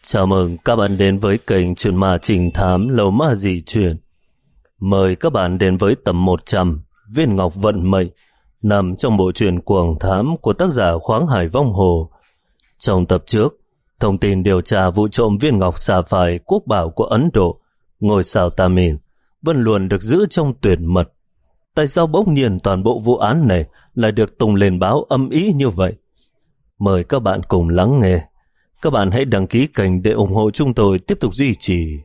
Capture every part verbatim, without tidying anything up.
Chào mừng các bạn đến với kênh Truyện Ma Trinh Thám Lầu Ma Dị Truyện. Mời các bạn đến với tập một trăm Viên Ngọc Vận Mệnh, nằm trong bộ truyện Cuồng Thám của tác giả Khoáng Hải Vong Hồ. Trong tập trước, thông tin điều tra vụ trộm viên ngọc Sapphire quốc bảo của Ấn Độ, ngôi sao Tamil, vẫn luôn được giữ trong tuyệt mật. Tại sao bỗng nhiên toàn bộ vụ án này lại được tung lên báo âm ý như vậy? Mời các bạn cùng lắng nghe. Các bạn hãy đăng ký kênh để ủng hộ chúng tôi tiếp tục duy trì.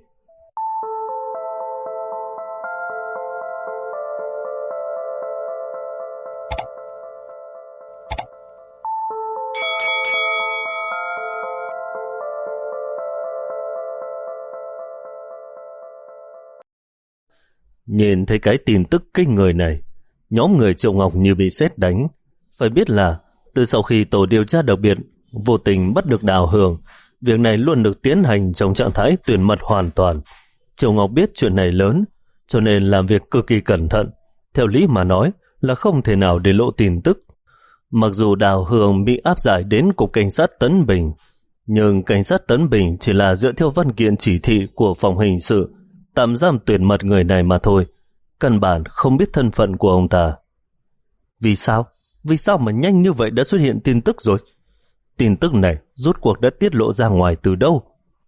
Nhìn thấy cái tin tức kinh người này, nhóm người Triệu Ngọc như bị sét đánh. Phải biết là từ sau khi tổ điều tra đặc biệt vô tình bắt được Đào Hường, việc này luôn được tiến hành trong trạng thái tuyển mật hoàn toàn. Triệu Ngọc biết chuyện này lớn, cho nên làm việc cực kỳ cẩn thận. Theo lý mà nói là không thể nào để lộ tin tức. Mặc dù Đào Hường bị áp giải đến cục cảnh sát Tấn Bình, nhưng cảnh sát Tấn Bình chỉ là dựa theo văn kiện chỉ thị của phòng hình sự tạm giam tuyển mật người này mà thôi, căn bản không biết thân phận của ông ta. Vì sao? Vì sao mà nhanh như vậy đã xuất hiện tin tức rồi? Tin tức này rốt cuộc đã tiết lộ ra ngoài từ đâu?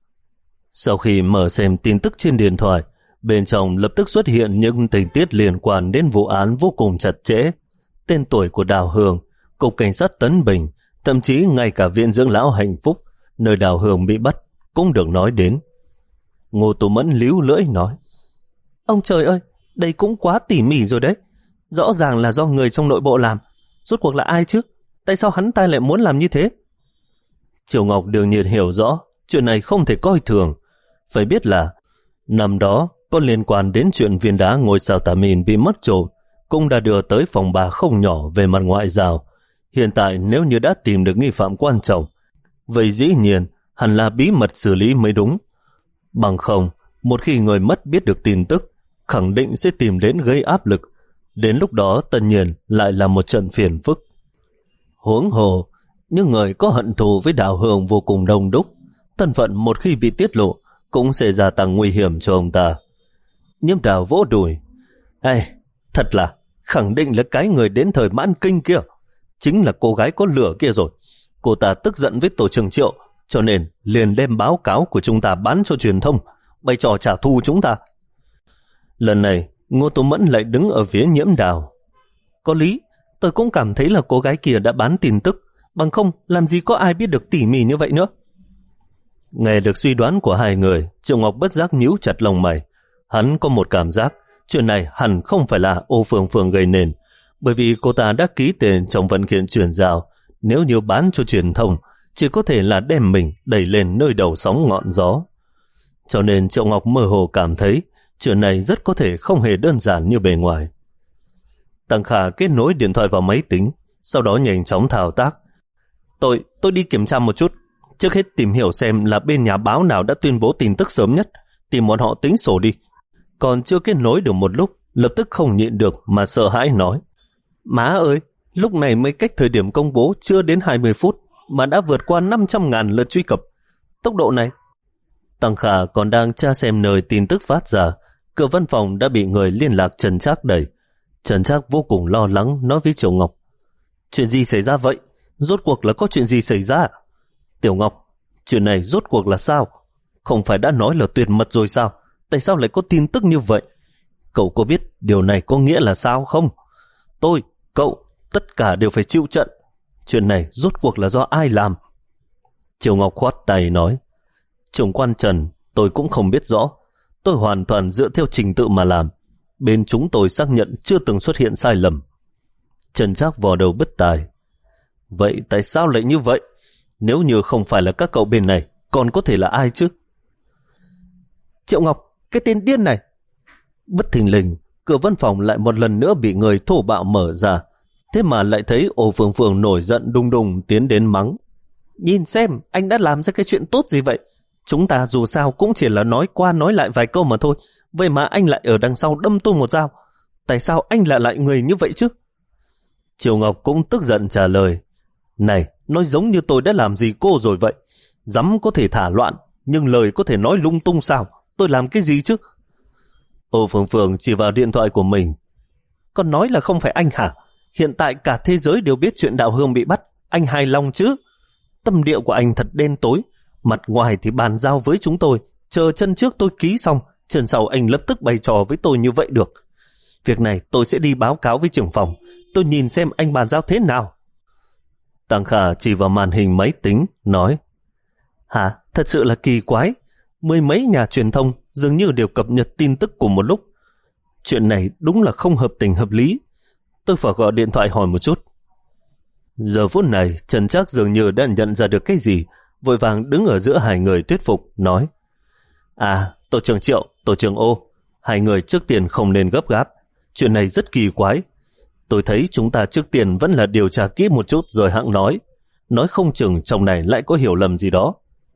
Sau khi mở xem tin tức trên điện thoại, bên trong lập tức xuất hiện những tình tiết liên quan đến vụ án vô cùng chặt chẽ. Tên tuổi của Đào Hường, cục cảnh sát Tấn Bình, thậm chí ngay cả viện dưỡng lão Hạnh Phúc, nơi Đào Hường bị bắt, cũng được nói đến. Ngô Tú Mẫn líu lưỡi nói: Ông trời ơi, đây cũng quá tỉ mỉ rồi đấy. Rõ ràng là do người trong nội bộ làm. Rốt cuộc là ai chứ? Tại sao hắn ta lại muốn làm như thế? Triều Ngọc đương nhiên hiểu rõ chuyện này không thể coi thường. Phải biết là năm đó có liên quan đến chuyện viên đá ngôi sao Tamil bị mất trộm, cũng đã đưa tới phòng bà không nhỏ về mặt ngoại giao. Hiện tại nếu như đã tìm được nghi phạm quan trọng, vậy dĩ nhiên hẳn là bí mật xử lý mới đúng. Bằng không, một khi người mất biết được tin tức, khẳng định sẽ tìm đến gây áp lực. Đến lúc đó tất nhiên lại là một trận phiền phức. Huống hồ, những người có hận thù với Đào Hường vô cùng đông đúc, thân phận một khi bị tiết lộ cũng sẽ gia tăng nguy hiểm cho ông ta. Nhiễm Đào vỗ đùi: Ê, thật là khẳng định là cái người đến thời mãn kinh kia, chính là cô gái có lửa kia rồi. Cô ta tức giận với tổ trưởng Triệu, cho nên liền đem báo cáo của chúng ta bán cho truyền thông, bày trò trả thù chúng ta. Lần này Ngô Tú Mẫn lại đứng ở phía Nhiễm Đào. Có lý, tôi cũng cảm thấy là cô gái kia đã bán tin tức, bằng không làm gì có ai biết được tỉ mỉ như vậy nữa. Nghe được suy đoán của hai người, Triệu Ngọc bất giác nhíu chặt lông mày. Hắn có một cảm giác chuyện này hẳn không phải là Ô Phương Phương gây nên, bởi vì cô ta đã ký tên trong văn kiện chuyển giao. Nếu như bán cho truyền thông, chỉ có thể là đem mình đẩy lên nơi đầu sóng ngọn gió. Cho nên Triệu Ngọc mơ hồ cảm thấy chuyện này rất có thể không hề đơn giản như bề ngoài. Tăng Khả kết nối điện thoại vào máy tính, sau đó nhanh chóng thao tác. Tôi, tôi đi kiểm tra một chút. Trước hết tìm hiểu xem là bên nhà báo nào đã tuyên bố tin tức sớm nhất, tìm bọn họ tính sổ đi. Còn chưa kết nối được một lúc, lập tức không nhịn được mà sợ hãi nói: Má ơi, lúc này mới cách thời điểm công bố chưa đến hai mươi phút mà đã vượt qua năm trăm ngàn lượt truy cập. Tốc độ này. Tăng Khả còn đang tra xem nơi tin tức phát ra, cửa văn phòng đã bị người liên lạc Trần Trác đẩy. Trần Trác vô cùng lo lắng nói với Triệu Ngọc: Chuyện gì xảy ra vậy? Rốt cuộc là có chuyện gì xảy ra? Tiểu Ngọc, chuyện này rốt cuộc là sao? Không phải đã nói là tuyệt mật rồi sao? Tại sao lại có tin tức như vậy? Cậu có biết điều này có nghĩa là sao không? Tôi, cậu, tất cả đều phải chịu trận. Chuyện này rốt cuộc là do ai làm? Triệu Ngọc khoát tay nói: Trưởng quan Trần, tôi cũng không biết rõ. Tôi hoàn toàn dựa theo trình tự mà làm. Bên chúng tôi xác nhận chưa từng xuất hiện sai lầm. Trần Trác vò đầu bứt tai. Vậy tại sao lại như vậy? Nếu như không phải là các cậu bên này, còn có thể là ai chứ? Triệu Ngọc, cái tên điên này! Bất thình lình, cửa văn phòng lại một lần nữa bị người thô bạo mở ra. Thế mà lại thấy Ô Phương Phương nổi giận đùng đùng tiến đến mắng: Nhìn xem, anh đã làm ra cái chuyện tốt gì vậy? Chúng ta dù sao cũng chỉ là nói qua nói lại vài câu mà thôi. Vậy mà anh lại ở đằng sau đâm tôi một dao. Tại sao anh lại lại người như vậy chứ? Triều Ngọc cũng tức giận trả lời: Này, nói giống như tôi đã làm gì cô rồi vậy. Dám có thể thả loạn, nhưng lời có thể nói lung tung sao? Tôi làm cái gì chứ? Ô Phương Phương chỉ vào điện thoại của mình. Con nói là không phải anh hả? Hiện tại cả thế giới đều biết chuyện Đạo Hương bị bắt. Anh hài lòng chứ? Tâm địa của anh thật đen tối. Mặt ngoài thì bàn giao với chúng tôi, chờ chân trước tôi ký xong, chân sau anh lập tức bày trò với tôi như vậy được. Việc này tôi sẽ đi báo cáo với trưởng phòng. Tôi nhìn xem anh bàn giao thế nào. Tăng Khả chỉ vào màn hình máy tính, nói: Hả? Thật sự là kỳ quái. Mười mấy nhà truyền thông dường như đều cập nhật tin tức cùng một lúc. Chuyện này đúng là không hợp tình hợp lý. Tôi phải gọi điện thoại hỏi một chút. Giờ phút này, Trần Trác dường như đã nhận ra được cái gì, vội vàng đứng ở giữa hai người thuyết phục, nói: À, Tổ trưởng Triệu, Tổ trưởng Ô, hai người trước tiên không nên gấp gáp. Chuyện này rất kỳ quái. Tôi thấy chúng ta trước tiên vẫn là điều tra kỹ một chút rồi hẵng nói. Nói không chừng trong này lại có hiểu lầm gì đó.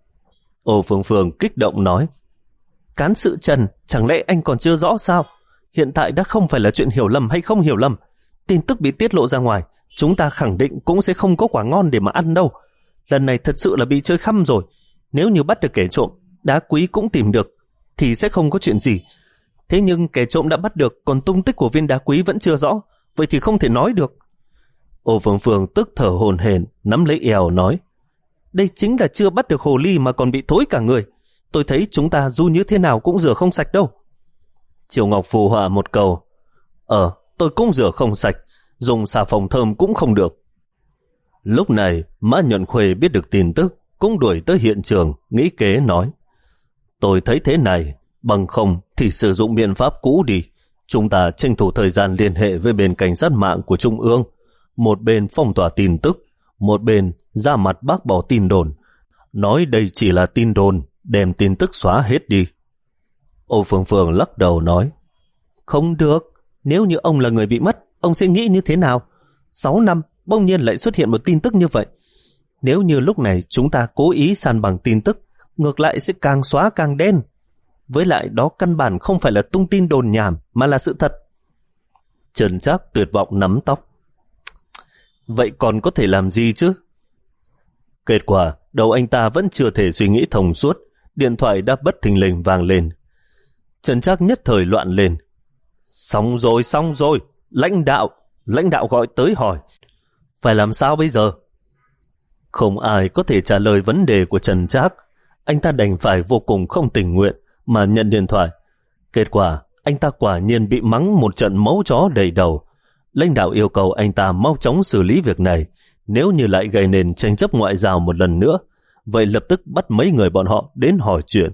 Ô Phương Phương kích động nói: Cán sự Trần, chẳng lẽ anh còn chưa rõ sao? Hiện tại đã không phải là chuyện hiểu lầm hay không hiểu lầm. Tin tức bị tiết lộ ra ngoài, chúng ta khẳng định cũng sẽ không có quả ngon để mà ăn đâu. Lần này thật sự là bị chơi khăm rồi. Nếu như bắt được kẻ trộm, đá quý cũng tìm được, thì sẽ không có chuyện gì. Thế nhưng kẻ trộm đã bắt được, còn tung tích của viên đá quý vẫn chưa rõ, vậy thì không thể nói được. Ô Phương Phương tức thở hổn hển, nắm lấy eo nói: Đây chính là chưa bắt được hồ ly mà còn bị thối cả người. Tôi thấy chúng ta dù như thế nào cũng rửa không sạch đâu. Triều Ngọc phù họa một câu: Ờ, tôi cũng rửa không sạch, dùng xà phòng thơm cũng không được. Lúc này, Mã Nhuận Khuê biết được tin tức, cũng đuổi tới hiện trường, nghĩ kế nói: Tôi thấy thế này, bằng không thì sử dụng biện pháp cũ đi. Chúng ta tranh thủ thời gian liên hệ với bên cảnh sát mạng của Trung ương. Một bên phong tỏa tin tức, một bên ra mặt bác bỏ tin đồn. Nói đây chỉ là tin đồn, đem tin tức xóa hết đi. Ô Phương Phương lắc đầu nói: Không được, nếu như ông là người bị mất, ông sẽ nghĩ như thế nào? Sáu năm, bỗng nhiên lại xuất hiện một tin tức như vậy. Nếu như lúc này chúng ta cố ý san bằng tin tức, ngược lại sẽ càng xóa càng đen. Với lại đó căn bản không phải là tung tin đồn nhảm, mà là sự thật. Trần Trác tuyệt vọng nắm tóc. Vậy còn có thể làm gì chứ? Kết quả, đầu anh ta vẫn chưa thể suy nghĩ thông suốt, điện thoại đã bất thình lình vang lên. Trần Trác nhất thời loạn lên. Xong rồi, xong rồi, lãnh đạo, lãnh đạo gọi tới hỏi. Phải làm sao bây giờ? Không ai có thể trả lời vấn đề của Trần Trác. Anh ta đành phải vô cùng không tình nguyện mà nhận điện thoại. Kết quả, anh ta quả nhiên bị mắng một trận máu chó đầy đầu. Lãnh đạo yêu cầu anh ta mau chóng xử lý việc này. Nếu như lại gây nên tranh chấp ngoại giao một lần nữa, vậy lập tức bắt mấy người bọn họ đến hỏi chuyện.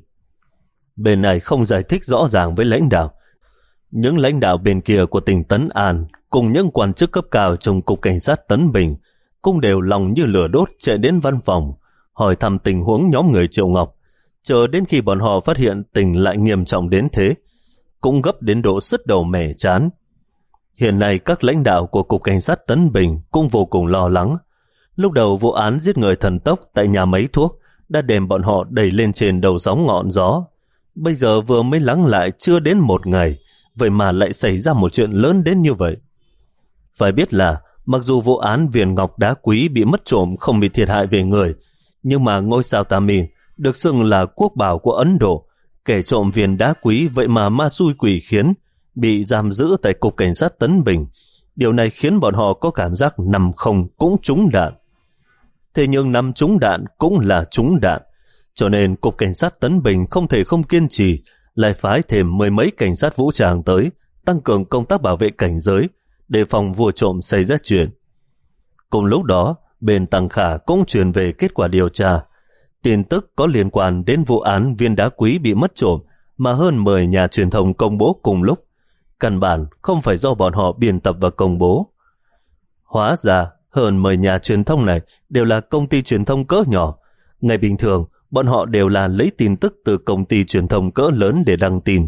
Bên này không giải thích rõ ràng với lãnh đạo. Những lãnh đạo bên kia của tỉnh Tấn An cùng những quan chức cấp cao trong Cục Cảnh sát Tấn Bình cũng đều lòng như lửa đốt chạy đến văn phòng hỏi thăm tình huống nhóm người Triệu Ngọc. Chờ đến khi bọn họ phát hiện tình lại nghiêm trọng đến thế, cũng gấp đến độ sứt đầu mẻ chán. Hiện nay các lãnh đạo của Cục Cảnh sát Tấn Bình cũng vô cùng lo lắng. Lúc đầu vụ án giết người thần tốc tại nhà máy thuốc đã đem bọn họ đẩy lên trên đầu sóng ngọn gió. Bây giờ vừa mới lắng lại chưa đến một ngày, vậy mà lại xảy ra một chuyện lớn đến như vậy. Phải biết là mặc dù vụ án viên ngọc đá quý bị mất trộm không bị thiệt hại về người, nhưng mà ngôi sao Tamil được xưng là quốc bảo của Ấn Độ, kẻ trộm viên đá quý vậy mà ma xui quỷ khiến, bị giam giữ tại Cục Cảnh sát Tấn Bình. Điều này khiến bọn họ có cảm giác nằm không cũng trúng đạn. Thế nhưng nằm trúng đạn cũng là trúng đạn, cho nên Cục Cảnh sát Tấn Bình không thể không kiên trì, lại phái thêm mười mấy cảnh sát vũ trang tới, tăng cường công tác bảo vệ cảnh giới, đề phòng vụ trộm xảy ra chuyện. Cùng lúc đó, bên Tăng Khả cũng truyền về kết quả điều tra. Tin tức có liên quan đến vụ án viên đá quý bị mất trộm mà hơn mười nhà truyền thông công bố cùng lúc. Căn bản không phải do bọn họ biên tập và công bố. Hóa ra, hơn mười nhà truyền thông này đều là công ty truyền thông cỡ nhỏ. Ngày bình thường, bọn họ đều là lấy tin tức từ công ty truyền thông cỡ lớn để đăng tin.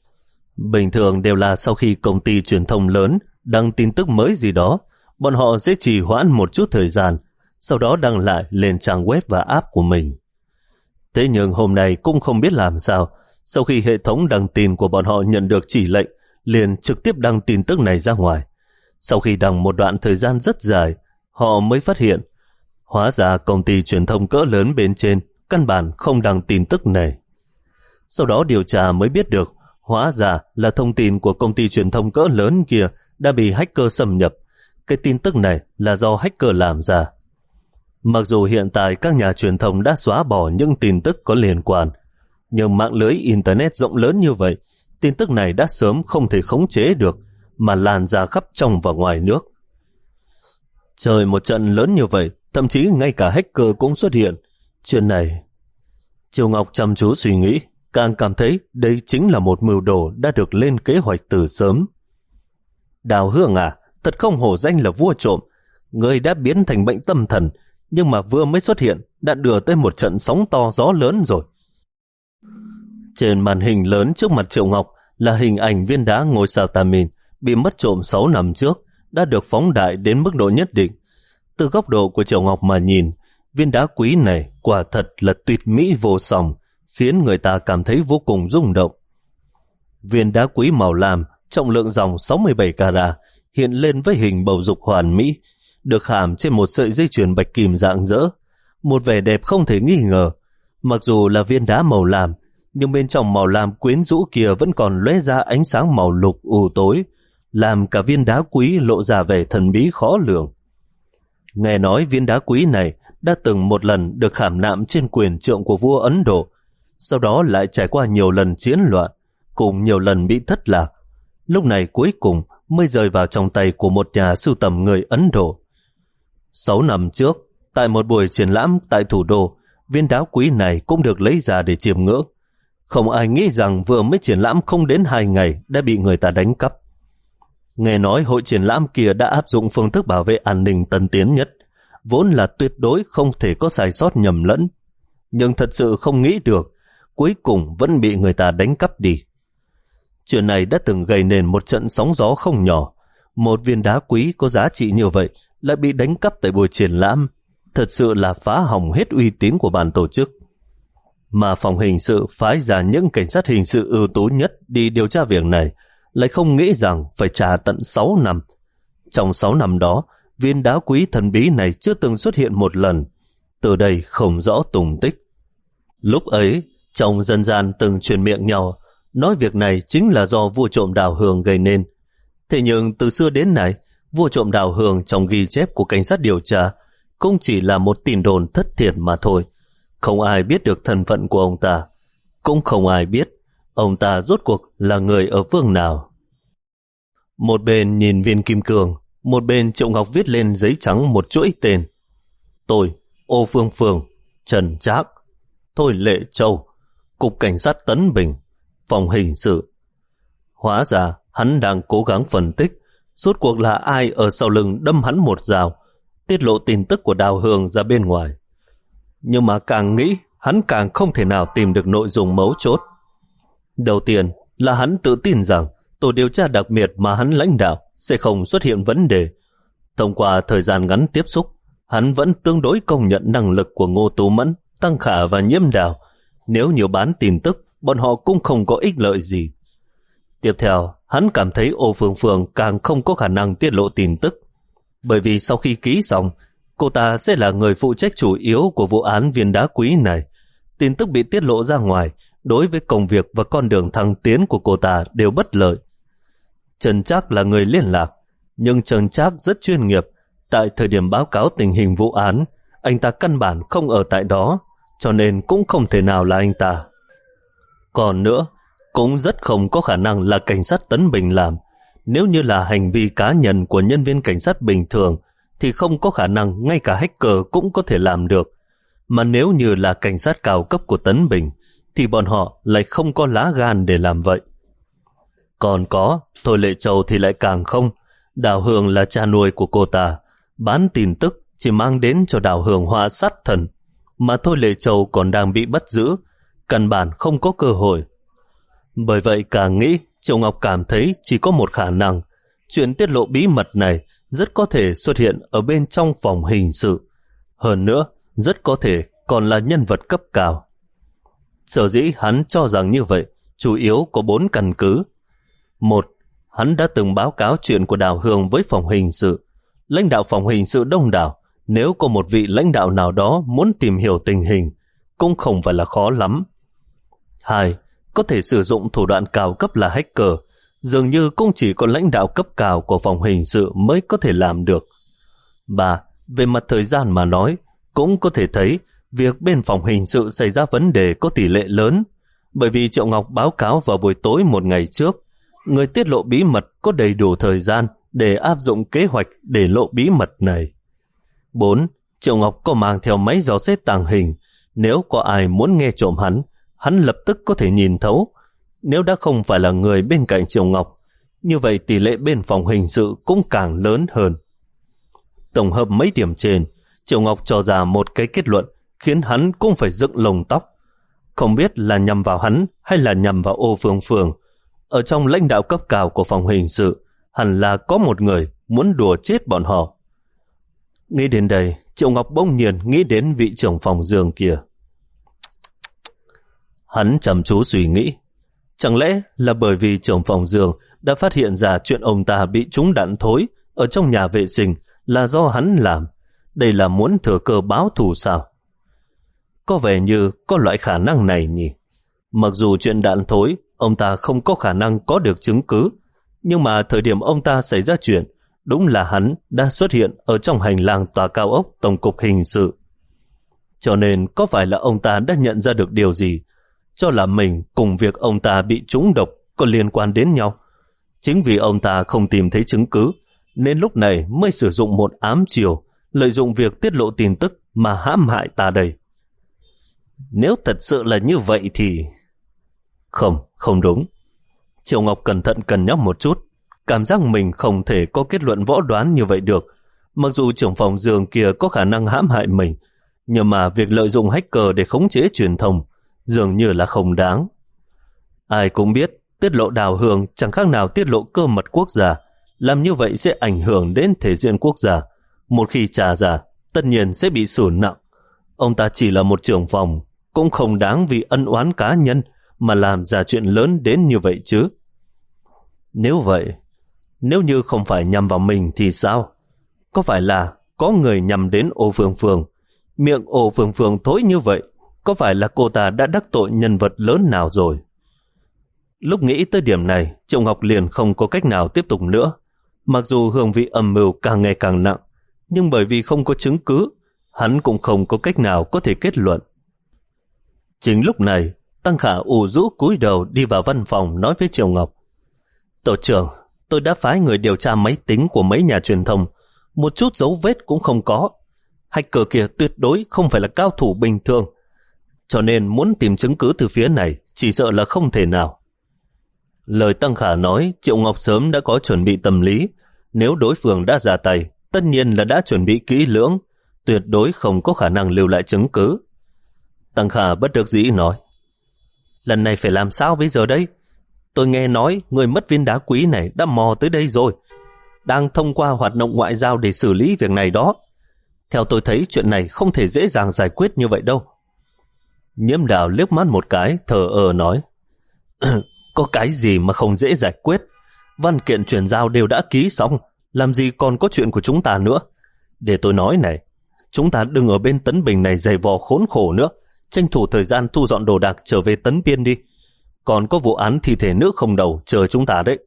Bình thường đều là sau khi công ty truyền thông lớn đăng tin tức mới gì đó, bọn họ sẽ trì hoãn một chút thời gian, sau đó đăng lại lên trang web và app của mình. Thế nhưng hôm nay cũng không biết làm sao, sau khi hệ thống đăng tin của bọn họ nhận được chỉ lệnh, liền trực tiếp đăng tin tức này ra ngoài. Sau khi đăng một đoạn thời gian rất dài, họ mới phát hiện, hóa ra công ty truyền thông cỡ lớn bên trên căn bản không đăng tin tức này. Sau đó điều tra mới biết được, hóa ra là thông tin của công ty truyền thông cỡ lớn kia đã bị hacker xâm nhập. Cái tin tức này là do hacker làm ra. Mặc dù hiện tại các nhà truyền thông đã xóa bỏ những tin tức có liên quan, nhưng mạng lưới Internet rộng lớn như vậy, tin tức này đã sớm không thể khống chế được mà lan ra khắp trong và ngoài nước. Trời, một trận lớn như vậy, thậm chí ngay cả hacker cũng xuất hiện. Chuyện này... Triều Ngọc chăm chú suy nghĩ, càng cảm thấy đây chính là một mưu đồ đã được lên kế hoạch từ sớm. Đào Hương à, thật không hổ danh là vua trộm. Người đã biến thành bệnh tâm thần, nhưng mà vừa mới xuất hiện đã đưa tới một trận sóng to gió lớn rồi. Trên màn hình lớn trước mặt Triệu Ngọc là hình ảnh viên đá ngôi sao Tamin bị mất trộm sáu năm trước đã được phóng đại đến mức độ nhất định. Từ góc độ của Triệu Ngọc mà nhìn, viên đá quý này quả thật là tuyệt mỹ vô song, khiến người ta cảm thấy vô cùng rung động. Viên đá quý màu lam, trọng lượng dòng sáu mươi bảy carat, hiện lên với hình bầu dục hoàn mỹ, được hàm trên một sợi dây chuyền bạch kim rạng rỡ, một vẻ đẹp không thể nghi ngờ. Mặc dù là viên đá màu lam, nhưng bên trong màu lam quyến rũ kia vẫn còn lóe ra ánh sáng màu lục u tối, làm cả viên đá quý lộ ra vẻ thần bí khó lường. Nghe nói viên đá quý này đã từng một lần được khảm nạm trên quyền trượng của vua Ấn Độ, sau đó lại trải qua nhiều lần chiến loạn, cùng nhiều lần bị thất lạc. Lúc này cuối cùng mới rơi vào trong tay của một nhà sưu tầm người Ấn Độ. Sáu năm trước, tại một buổi triển lãm tại thủ đô, viên đá quý này cũng được lấy ra để chiêm ngưỡng. Không ai nghĩ rằng vừa mới triển lãm không đến hai ngày đã bị người ta đánh cắp. Nghe nói hội triển lãm kia đã áp dụng phương thức bảo vệ an ninh tân tiến nhất, vốn là tuyệt đối không thể có sai sót nhầm lẫn. Nhưng thật sự không nghĩ được, cuối cùng vẫn bị người ta đánh cắp đi. Chuyện này đã từng gây nên một trận sóng gió không nhỏ. Một viên đá quý có giá trị như vậy lại bị đánh cắp tại buổi triển lãm, thật sự là phá hỏng hết uy tín của ban tổ chức. Mà phòng hình sự phái ra những cảnh sát hình sự ưu tú nhất đi điều tra việc này, lại không nghĩ rằng phải trả tận sáu năm. Trong sáu năm đó, viên đá quý thần bí này chưa từng xuất hiện một lần, từ đây không rõ tung tích. Lúc ấy, trong dân gian từng truyền miệng nhau, nói việc này chính là do vua trộm đào hương gây nên. Thế nhưng từ xưa đến nay, vua trộm đào hương trong ghi chép của cảnh sát điều tra cũng chỉ là một tin đồn thất thiệt mà thôi. Không ai biết được thân phận của ông ta, cũng không ai biết ông ta rốt cuộc là người ở phương nào. Một bên nhìn viên kim cương, một bên Triệu Ngọc viết lên giấy trắng một chuỗi tên. Tôi, Ô Phương Phương, Trần Trác, Thôi Lệ Châu, Cục Cảnh sát Tấn Bình, Phòng Hình sự. Hóa ra hắn đang cố gắng phân tích rốt cuộc là ai ở sau lưng đâm hắn một dao, tiết lộ tin tức của Đào Hương ra bên ngoài. Nhưng mà càng nghĩ, hắn càng không thể nào tìm được nội dung mấu chốt. Đầu tiên là hắn tự tin rằng tổ điều tra đặc biệt mà hắn lãnh đạo sẽ không xuất hiện vấn đề. Thông qua thời gian ngắn tiếp xúc, hắn vẫn tương đối công nhận năng lực của Ngô Tú Mẫn, Tăng Khả và Nhiễm Đào. Nếu nhiều bán tin tức, bọn họ cũng không có ích lợi gì. Tiếp theo, hắn cảm thấy Ô Phương Phương càng không có khả năng tiết lộ tin tức, bởi vì sau khi ký xong, cô ta sẽ là người phụ trách chủ yếu của vụ án viên đá quý này. Tin tức bị tiết lộ ra ngoài, đối với công việc và con đường thăng tiến của cô ta đều bất lợi. Trần Trác là người liên lạc, nhưng Trần Trác rất chuyên nghiệp. Tại thời điểm báo cáo tình hình vụ án, anh ta căn bản không ở tại đó, cho nên cũng không thể nào là anh ta. Còn nữa, cũng rất không có khả năng là cảnh sát Tấn Bình làm. Nếu như là hành vi cá nhân của nhân viên cảnh sát bình thường, thì không có khả năng ngay cả hacker cũng có thể làm được. Mà nếu như là cảnh sát cao cấp của Tấn Bình, thì bọn họ lại không có lá gan để làm vậy. Còn có, Thôi Lệ Châu thì lại càng không. Đào Hương là cha nuôi của cô ta, bán tin tức chỉ mang đến cho Đào Hương họa sát thần, mà Thôi Lệ Châu còn đang bị bắt giữ, căn bản không có cơ hội. Bởi vậy càng nghĩ, Triệu Ngọc cảm thấy chỉ có một khả năng, chuyện tiết lộ bí mật này rất có thể xuất hiện ở bên trong phòng hình sự. Hơn nữa, rất có thể còn là nhân vật cấp cao. Sở dĩ hắn cho rằng như vậy, chủ yếu có bốn căn cứ. Một, hắn đã từng báo cáo chuyện của Đào Hương với phòng hình sự. Lãnh đạo phòng hình sự đông đảo, nếu có một vị lãnh đạo nào đó muốn tìm hiểu tình hình, cũng không phải là khó lắm. Hai, có thể sử dụng thủ đoạn cao cấp là hacker, dường như cũng chỉ có lãnh đạo cấp cao của phòng hình sự mới có thể làm được. Ba, về mặt thời gian mà nói, cũng có thể thấy việc bên phòng hình sự xảy ra vấn đề có tỷ lệ lớn, bởi vì Triệu Ngọc báo cáo vào buổi tối một ngày trước, người tiết lộ bí mật có đầy đủ thời gian để áp dụng kế hoạch để lộ bí mật này. Bốn, Triệu Ngọc có mang theo máy dò xét tàng hình, nếu có ai muốn nghe trộm hắn, hắn lập tức có thể nhìn thấu. Nếu đã không phải là người bên cạnh Triệu Ngọc, như vậy tỷ lệ bên phòng hình sự cũng càng lớn hơn. Tổng hợp mấy điểm trên, Triệu Ngọc cho ra một cái kết luận khiến hắn cũng phải dựng lông tóc. Không biết là nhằm vào hắn hay là nhằm vào Ô Phương Phương. Ở trong lãnh đạo cấp cao của phòng hình sự, hẳn là có một người muốn đùa chết bọn họ. Nghĩ đến đây, Triệu Ngọc bỗng nhiên nghĩ đến vị trưởng phòng Dương kia. Hắn chăm chú suy nghĩ, chẳng lẽ là bởi vì trưởng phòng Dương đã phát hiện ra chuyện ông ta bị trúng đạn thối ở trong nhà vệ sinh là do hắn làm, đây là muốn thừa cơ báo thù sao? Có vẻ như có loại khả năng này nhỉ. Mặc dù chuyện đạn thối ông ta không có khả năng có được chứng cứ, nhưng mà thời điểm ông ta xảy ra chuyện, đúng là hắn đã xuất hiện ở trong hành lang tòa cao ốc Tổng cục Hình sự. Cho nên có phải là ông ta đã nhận ra được điều gì, cho là mình cùng việc ông ta bị trúng độc có liên quan đến nhau. Chính vì ông ta không tìm thấy chứng cứ, nên lúc này mới sử dụng một ám chiều, lợi dụng việc tiết lộ tin tức mà hãm hại ta đây. Nếu thật sự là như vậy thì... Không, không đúng. Triệu Ngọc cẩn thận cân nhắc một chút, cảm giác mình không thể có kết luận võ đoán như vậy được. Mặc dù trưởng phòng Dương kia có khả năng hãm hại mình, nhưng mà việc lợi dụng hacker để khống chế truyền thông dường như là không đáng. Ai cũng biết tiết lộ đào hương chẳng khác nào tiết lộ cơ mật quốc gia, làm như vậy sẽ ảnh hưởng đến thể diện quốc gia. Một khi trả ra, tất nhiên sẽ bị xử nặng. Ông ta chỉ là một trưởng phòng, cũng không đáng vì ân oán cá nhân mà làm ra chuyện lớn đến như vậy chứ. Nếu vậy, nếu như không phải nhằm vào mình thì sao? Có phải là có người nhằm đến Ô Phương Phương? Miệng Ô Phương Phương thối như vậy, có phải là cô ta đã đắc tội nhân vật lớn nào rồi? Lúc nghĩ tới điểm này, Triệu Ngọc liền không có cách nào tiếp tục nữa. Mặc dù hương vị âm mưu càng ngày càng nặng, nhưng bởi vì không có chứng cứ, hắn cũng không có cách nào có thể kết luận. Chính lúc này, Tăng Khả ù rũ cúi đầu đi vào văn phòng nói với Triệu Ngọc. Tổ trưởng, tôi đã phái người điều tra máy tính của mấy nhà truyền thông, một chút dấu vết cũng không có. Hacker kia tuyệt đối không phải là cao thủ bình thường, cho nên muốn tìm chứng cứ từ phía này chỉ sợ là không thể nào. Lời Tăng Khả nói, Triệu Ngọc sớm đã có chuẩn bị tâm lý. Nếu đối phương đã ra tay, tất nhiên là đã chuẩn bị kỹ lưỡng, tuyệt đối không có khả năng lưu lại chứng cứ. Tăng Khả bất đắc dĩ nói, lần này phải làm sao bây giờ đây? Tôi nghe nói người mất viên đá quý này đã mò tới đây rồi, đang thông qua hoạt động ngoại giao để xử lý việc này đó. Theo tôi thấy chuyện này không thể dễ dàng giải quyết như vậy đâu. Nhiễm Đào liếc mắt một cái, thờ ơ nói, có cái gì mà không dễ giải quyết? Văn kiện chuyển giao đều đã ký xong, làm gì còn có chuyện của chúng ta nữa? Để tôi nói này, chúng ta đừng ở bên Tấn Bình này giày vò khốn khổ nữa, tranh thủ thời gian thu dọn đồ đạc trở về Tấn Biên đi. Còn có vụ án thi thể nữ không đầu chờ chúng ta đấy.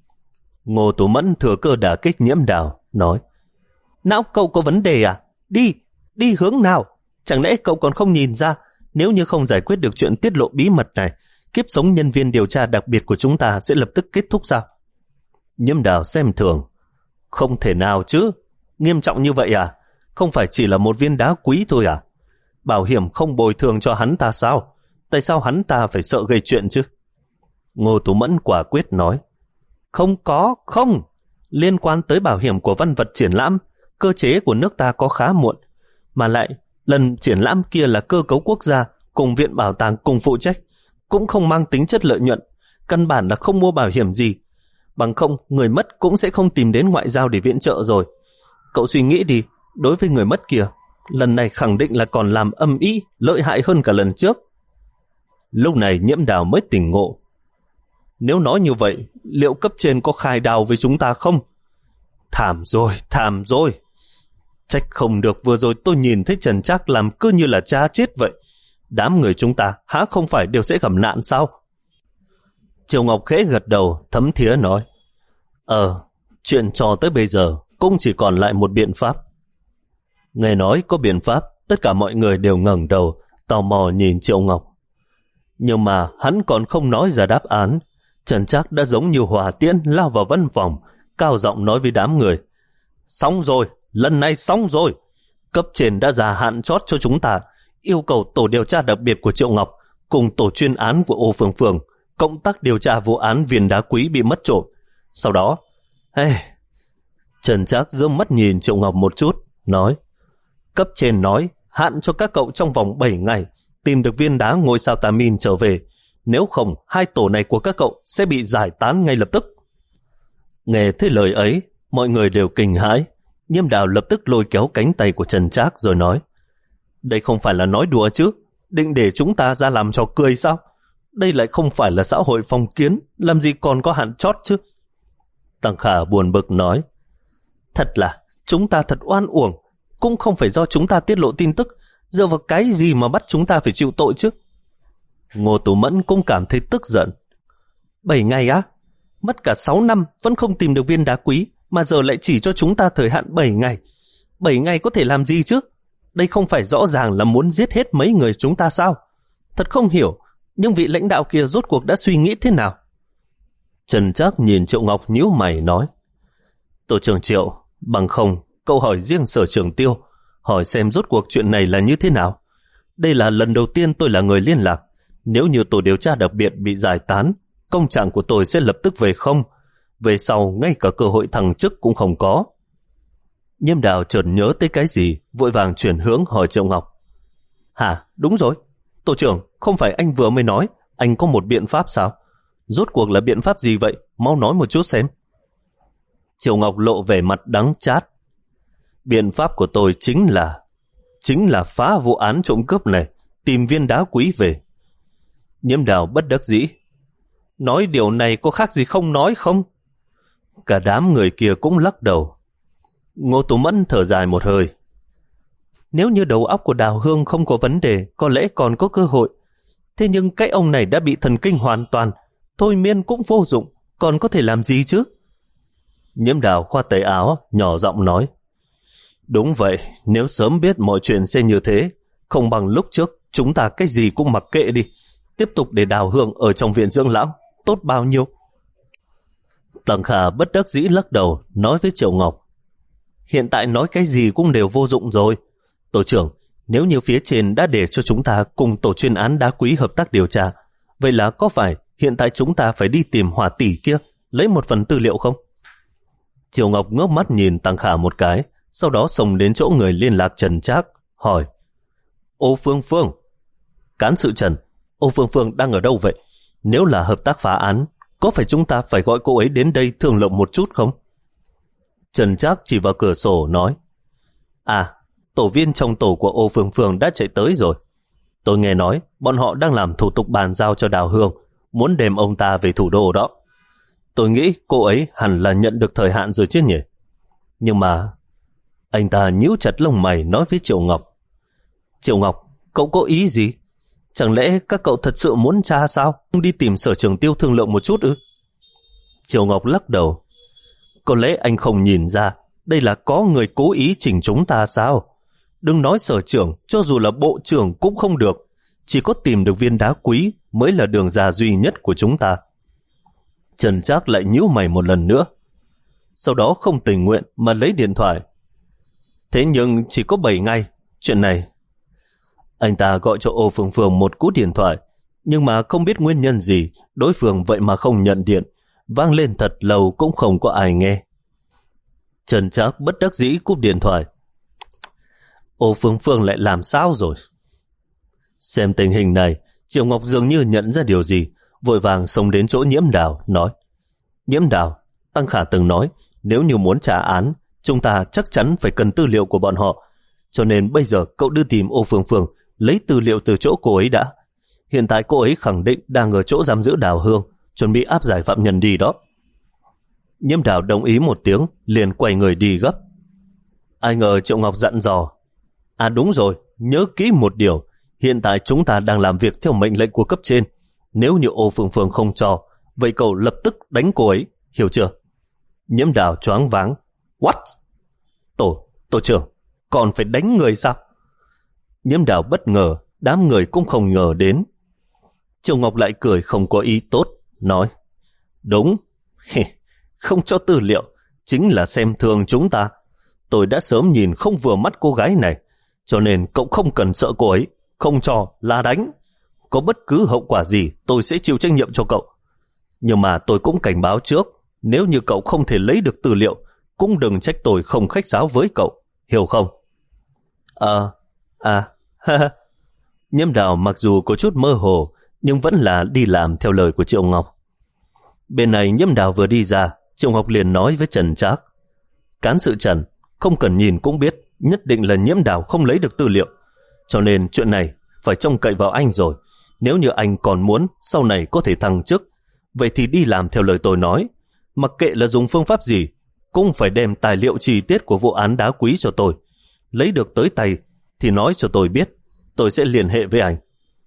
Ngô Tú Mẫn thừa cơ đả kích Nhiễm Đào, nói, não cậu có vấn đề à? Đi, đi hướng nào? Chẳng lẽ cậu còn không nhìn ra, nếu như không giải quyết được chuyện tiết lộ bí mật này, kiếp sống nhân viên điều tra đặc biệt của chúng ta sẽ lập tức kết thúc sao? Nhiễm Đào xem thường, không thể nào chứ, nghiêm trọng như vậy à? Không phải chỉ là một viên đá quý thôi à? Bảo hiểm không bồi thường cho hắn ta sao? Tại sao hắn ta phải sợ gây chuyện chứ? Ngô Tú Mẫn quả quyết nói, không có, không. Liên quan tới bảo hiểm của văn vật triển lãm, cơ chế của nước ta có khá muộn. Mà lại, lần triển lãm kia là cơ cấu quốc gia, cùng viện bảo tàng cùng phụ trách, cũng không mang tính chất lợi nhuận, căn bản là không mua bảo hiểm gì. Bằng không, người mất cũng sẽ không tìm đến ngoại giao để viện trợ rồi. Cậu suy nghĩ đi, đối với người mất kia, lần này khẳng định là còn làm âm ý, lợi hại hơn cả lần trước. Lúc này Nhiễm Đào mới tỉnh ngộ. Nếu nói như vậy, liệu cấp trên có khai đào với chúng ta không? Thảm rồi, thảm rồi. Trách không được vừa rồi tôi nhìn thấy Trần Trác làm cứ như là cha chết vậy. đám người chúng ta há không phải đều sẽ gặp nạn sao? Triệu Ngọc khẽ gật đầu, thấm thía nói, Ờ, chuyện cho tới bây giờ cũng chỉ còn lại một biện pháp. Nghe nói có biện pháp, tất cả mọi người đều ngẩng đầu, tò mò nhìn Triệu Ngọc. Nhưng mà hắn còn không nói ra đáp án. Trần Trác đã giống như hỏa tiễn lao vào văn phòng, cao giọng nói với đám người, xong rồi, lần này xong rồi. Cấp trên đã gia hạn chót cho chúng ta, yêu cầu tổ điều tra đặc biệt của Triệu Ngọc cùng tổ chuyên án của Ô Phương Phương cộng tác điều tra vụ án viên đá quý bị mất trộm. Sau đó, hey, Trần Trác giơ mắt nhìn Triệu Ngọc một chút, nói, cấp trên nói hạn cho các cậu trong vòng bảy ngày tìm được viên đá ngôi sao tà min trở về, nếu không hai tổ này của các cậu sẽ bị giải tán ngay lập tức. Nghe thấy lời ấy, mọi người đều kinh hãi. Nhiêm Đào lập tức lôi kéo cánh tay của Trần Trác rồi nói, đây không phải là nói đùa chứ, định để chúng ta ra làm trò cười sao? Đây lại không phải là xã hội phong kiến, làm gì còn có hạn chót chứ? Tăng Khả buồn bực nói, thật là chúng ta thật oan uổng, cũng không phải do chúng ta tiết lộ tin tức, dựa vào cái gì mà bắt chúng ta phải chịu tội chứ? Ngô Tú Mẫn cũng cảm thấy tức giận. Bảy ngày á? Mất cả sáu năm vẫn không tìm được viên đá quý, mà giờ lại chỉ cho chúng ta thời hạn bảy ngày. Bảy ngày có thể làm gì chứ? Đây không phải rõ ràng là muốn giết hết mấy người chúng ta sao? Thật không hiểu, nhưng vị lãnh đạo kia rốt cuộc đã suy nghĩ thế nào? Trần Trác nhìn Triệu Ngọc nhíu mày nói, tổ trưởng Triệu, bằng không cậu hỏi riêng Sở trưởng Tiêu, hỏi xem rốt cuộc chuyện này là như thế nào. Đây là lần đầu tiên tôi là người liên lạc. Nếu như tổ điều tra đặc biệt bị giải tán, công trạng của tôi sẽ lập tức về không. Về sau ngay cả cơ hội thăng chức cũng không có. Nhiêm Đào chợt nhớ tới cái gì, vội vàng chuyển hướng hỏi Triệu Ngọc. Hả, đúng rồi, tổ trưởng, không phải anh vừa mới nói anh có một biện pháp sao? Rốt cuộc là biện pháp gì vậy? Mau nói một chút xem. Triệu Ngọc lộ vẻ mặt đắng chát. Biện pháp của tôi chính là chính là phá vụ án trộm cướp này, tìm viên đá quý về. Nhiễm Đào bất đắc dĩ. Nói điều này có khác gì không nói không? Cả đám người kia cũng lắc đầu. Ngô Tú Mẫn thở dài một hơi. Nếu như đầu óc của Đào Hương không có vấn đề, có lẽ còn có cơ hội. Thế nhưng cái ông này đã bị thần kinh hoàn toàn, thôi miên cũng vô dụng, còn có thể làm gì chứ? Nhiễm Đào khoa tay áo, nhỏ giọng nói. Đúng vậy, nếu sớm biết mọi chuyện sẽ như thế, không bằng lúc trước chúng ta cái gì cũng mặc kệ đi, tiếp tục để Đào Hương ở trong viện dưỡng lão, tốt bao nhiêu. Tằng Khả bất đắc dĩ lắc đầu, nói với Triệu Ngọc. Hiện tại nói cái gì cũng đều vô dụng rồi. Tổ trưởng, nếu như phía trên đã để cho chúng ta cùng tổ chuyên án đá quý hợp tác điều tra, vậy là có phải hiện tại chúng ta phải đi tìm Hỏa tỷ kia, lấy một phần tư liệu không? Triệu Ngọc ngước mắt nhìn Tằng Khả một cái, sau đó xông đến chỗ người liên lạc Trần Trác, hỏi. Ô Phương Phương. Cán sự Trần, Ô Phương Phương đang ở đâu vậy? Nếu là hợp tác phá án, có phải chúng ta phải gọi cô ấy đến đây thương lượng một chút không? Trần Trác chỉ vào cửa sổ nói. À, tổ viên trong tổ của Ô Phương Phương đã chạy tới rồi. Tôi nghe nói bọn họ đang làm thủ tục bàn giao cho Đào Hương, muốn đem ông ta về thủ đô đó. Tôi nghĩ cô ấy hẳn là nhận được thời hạn rồi chứ nhỉ? Nhưng mà... Anh ta nhíu chặt lông mày nói với Triệu Ngọc. Triệu Ngọc, cậu có ý gì? Chẳng lẽ các cậu thật sự muốn tra sao? Không đi tìm Sở trưởng Tiêu thương lượng một chút ư? Triệu Ngọc lắc đầu. Có lẽ anh không nhìn ra đây là có người cố ý chỉnh chúng ta sao? Đừng nói sở trưởng, cho dù là bộ trưởng cũng không được. Chỉ có tìm được viên đá quý mới là đường ra duy nhất của chúng ta. Trần Trác lại nhíu mày một lần nữa. Sau đó không tình nguyện mà lấy điện thoại. Thế nhưng chỉ có bảy ngày, chuyện này... Anh ta gọi cho Ô Phương Phương một cú điện thoại, nhưng mà không biết nguyên nhân gì, đối phương vậy mà không nhận điện, vang lên thật lâu cũng không có ai nghe. Trần Trác bất đắc dĩ cúp điện thoại. Ô Phương Phương lại làm sao rồi? Xem tình hình này, Triệu Ngọc dường như nhận ra điều gì, vội vàng xông đến chỗ Nhiễm Đào, nói. Nhiễm Đào, Tăng Khả từng nói, nếu như muốn trả án, chúng ta chắc chắn phải cần tư liệu của bọn họ. Cho nên bây giờ cậu đưa tìm Ô Phương Phương, lấy tư liệu từ chỗ cô ấy đã. Hiện tại cô ấy khẳng định đang ở chỗ giam giữ Đào Hương, chuẩn bị áp giải phạm nhân đi đó. Nhiễm Đào đồng ý một tiếng, liền quay người đi gấp. Ai ngờ Triệu Ngọc dặn dò. À đúng rồi, nhớ kỹ một điều, hiện tại chúng ta đang làm việc theo mệnh lệnh của cấp trên. Nếu như Ô Phương Phương không cho, vậy cậu lập tức đánh cô ấy, hiểu chưa? Nhiễm Đào choáng váng. What? Tổ, tổ trưởng, còn phải đánh người sao? Nhiễm Đào bất ngờ, đám người cũng không ngờ đến. Triệu Ngọc lại cười không có ý tốt, nói, đúng, không cho tư liệu, chính là xem thường chúng ta. Tôi đã sớm nhìn không vừa mắt cô gái này, cho nên cậu không cần sợ cô ấy, không cho là đánh. Có bất cứ hậu quả gì tôi sẽ chịu trách nhiệm cho cậu. Nhưng mà tôi cũng cảnh báo trước, nếu như cậu không thể lấy được tư liệu, cũng đừng trách tôi không khách sáo với cậu, hiểu không? Ờ, à, ha ha. Nhiễm Đào mặc dù có chút mơ hồ, nhưng vẫn là đi làm theo lời của Triệu Ngọc. Bên này Nhiễm Đào vừa đi ra, Triệu Ngọc liền nói với Trần Trác, cán sự Trần, không cần nhìn cũng biết, nhất định là Nhiễm Đào không lấy được tư liệu. Cho nên chuyện này phải trông cậy vào anh rồi. Nếu như anh còn muốn sau này có thể thăng chức, vậy thì đi làm theo lời tôi nói. Mặc kệ là dùng phương pháp gì, cũng phải đem tài liệu chi tiết của vụ án đá quý cho tôi. Lấy được tới tay thì nói cho tôi biết, tôi sẽ liên hệ với anh.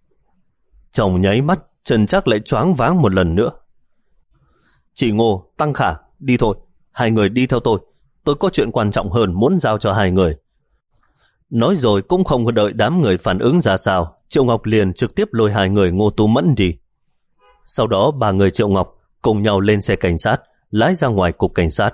Trong nháy mắt, Trần Trác lại choáng váng một lần nữa. Chị Ngô, Tăng Khả, đi thôi. Hai người đi theo tôi. Tôi có chuyện quan trọng hơn muốn giao cho hai người. Nói rồi cũng không có đợi đám người phản ứng ra sao, Triệu Ngọc liền trực tiếp lôi hai người Ngô Tú Mẫn đi. Sau đó ba người Triệu Ngọc cùng nhau lên xe cảnh sát, lái ra ngoài cục cảnh sát.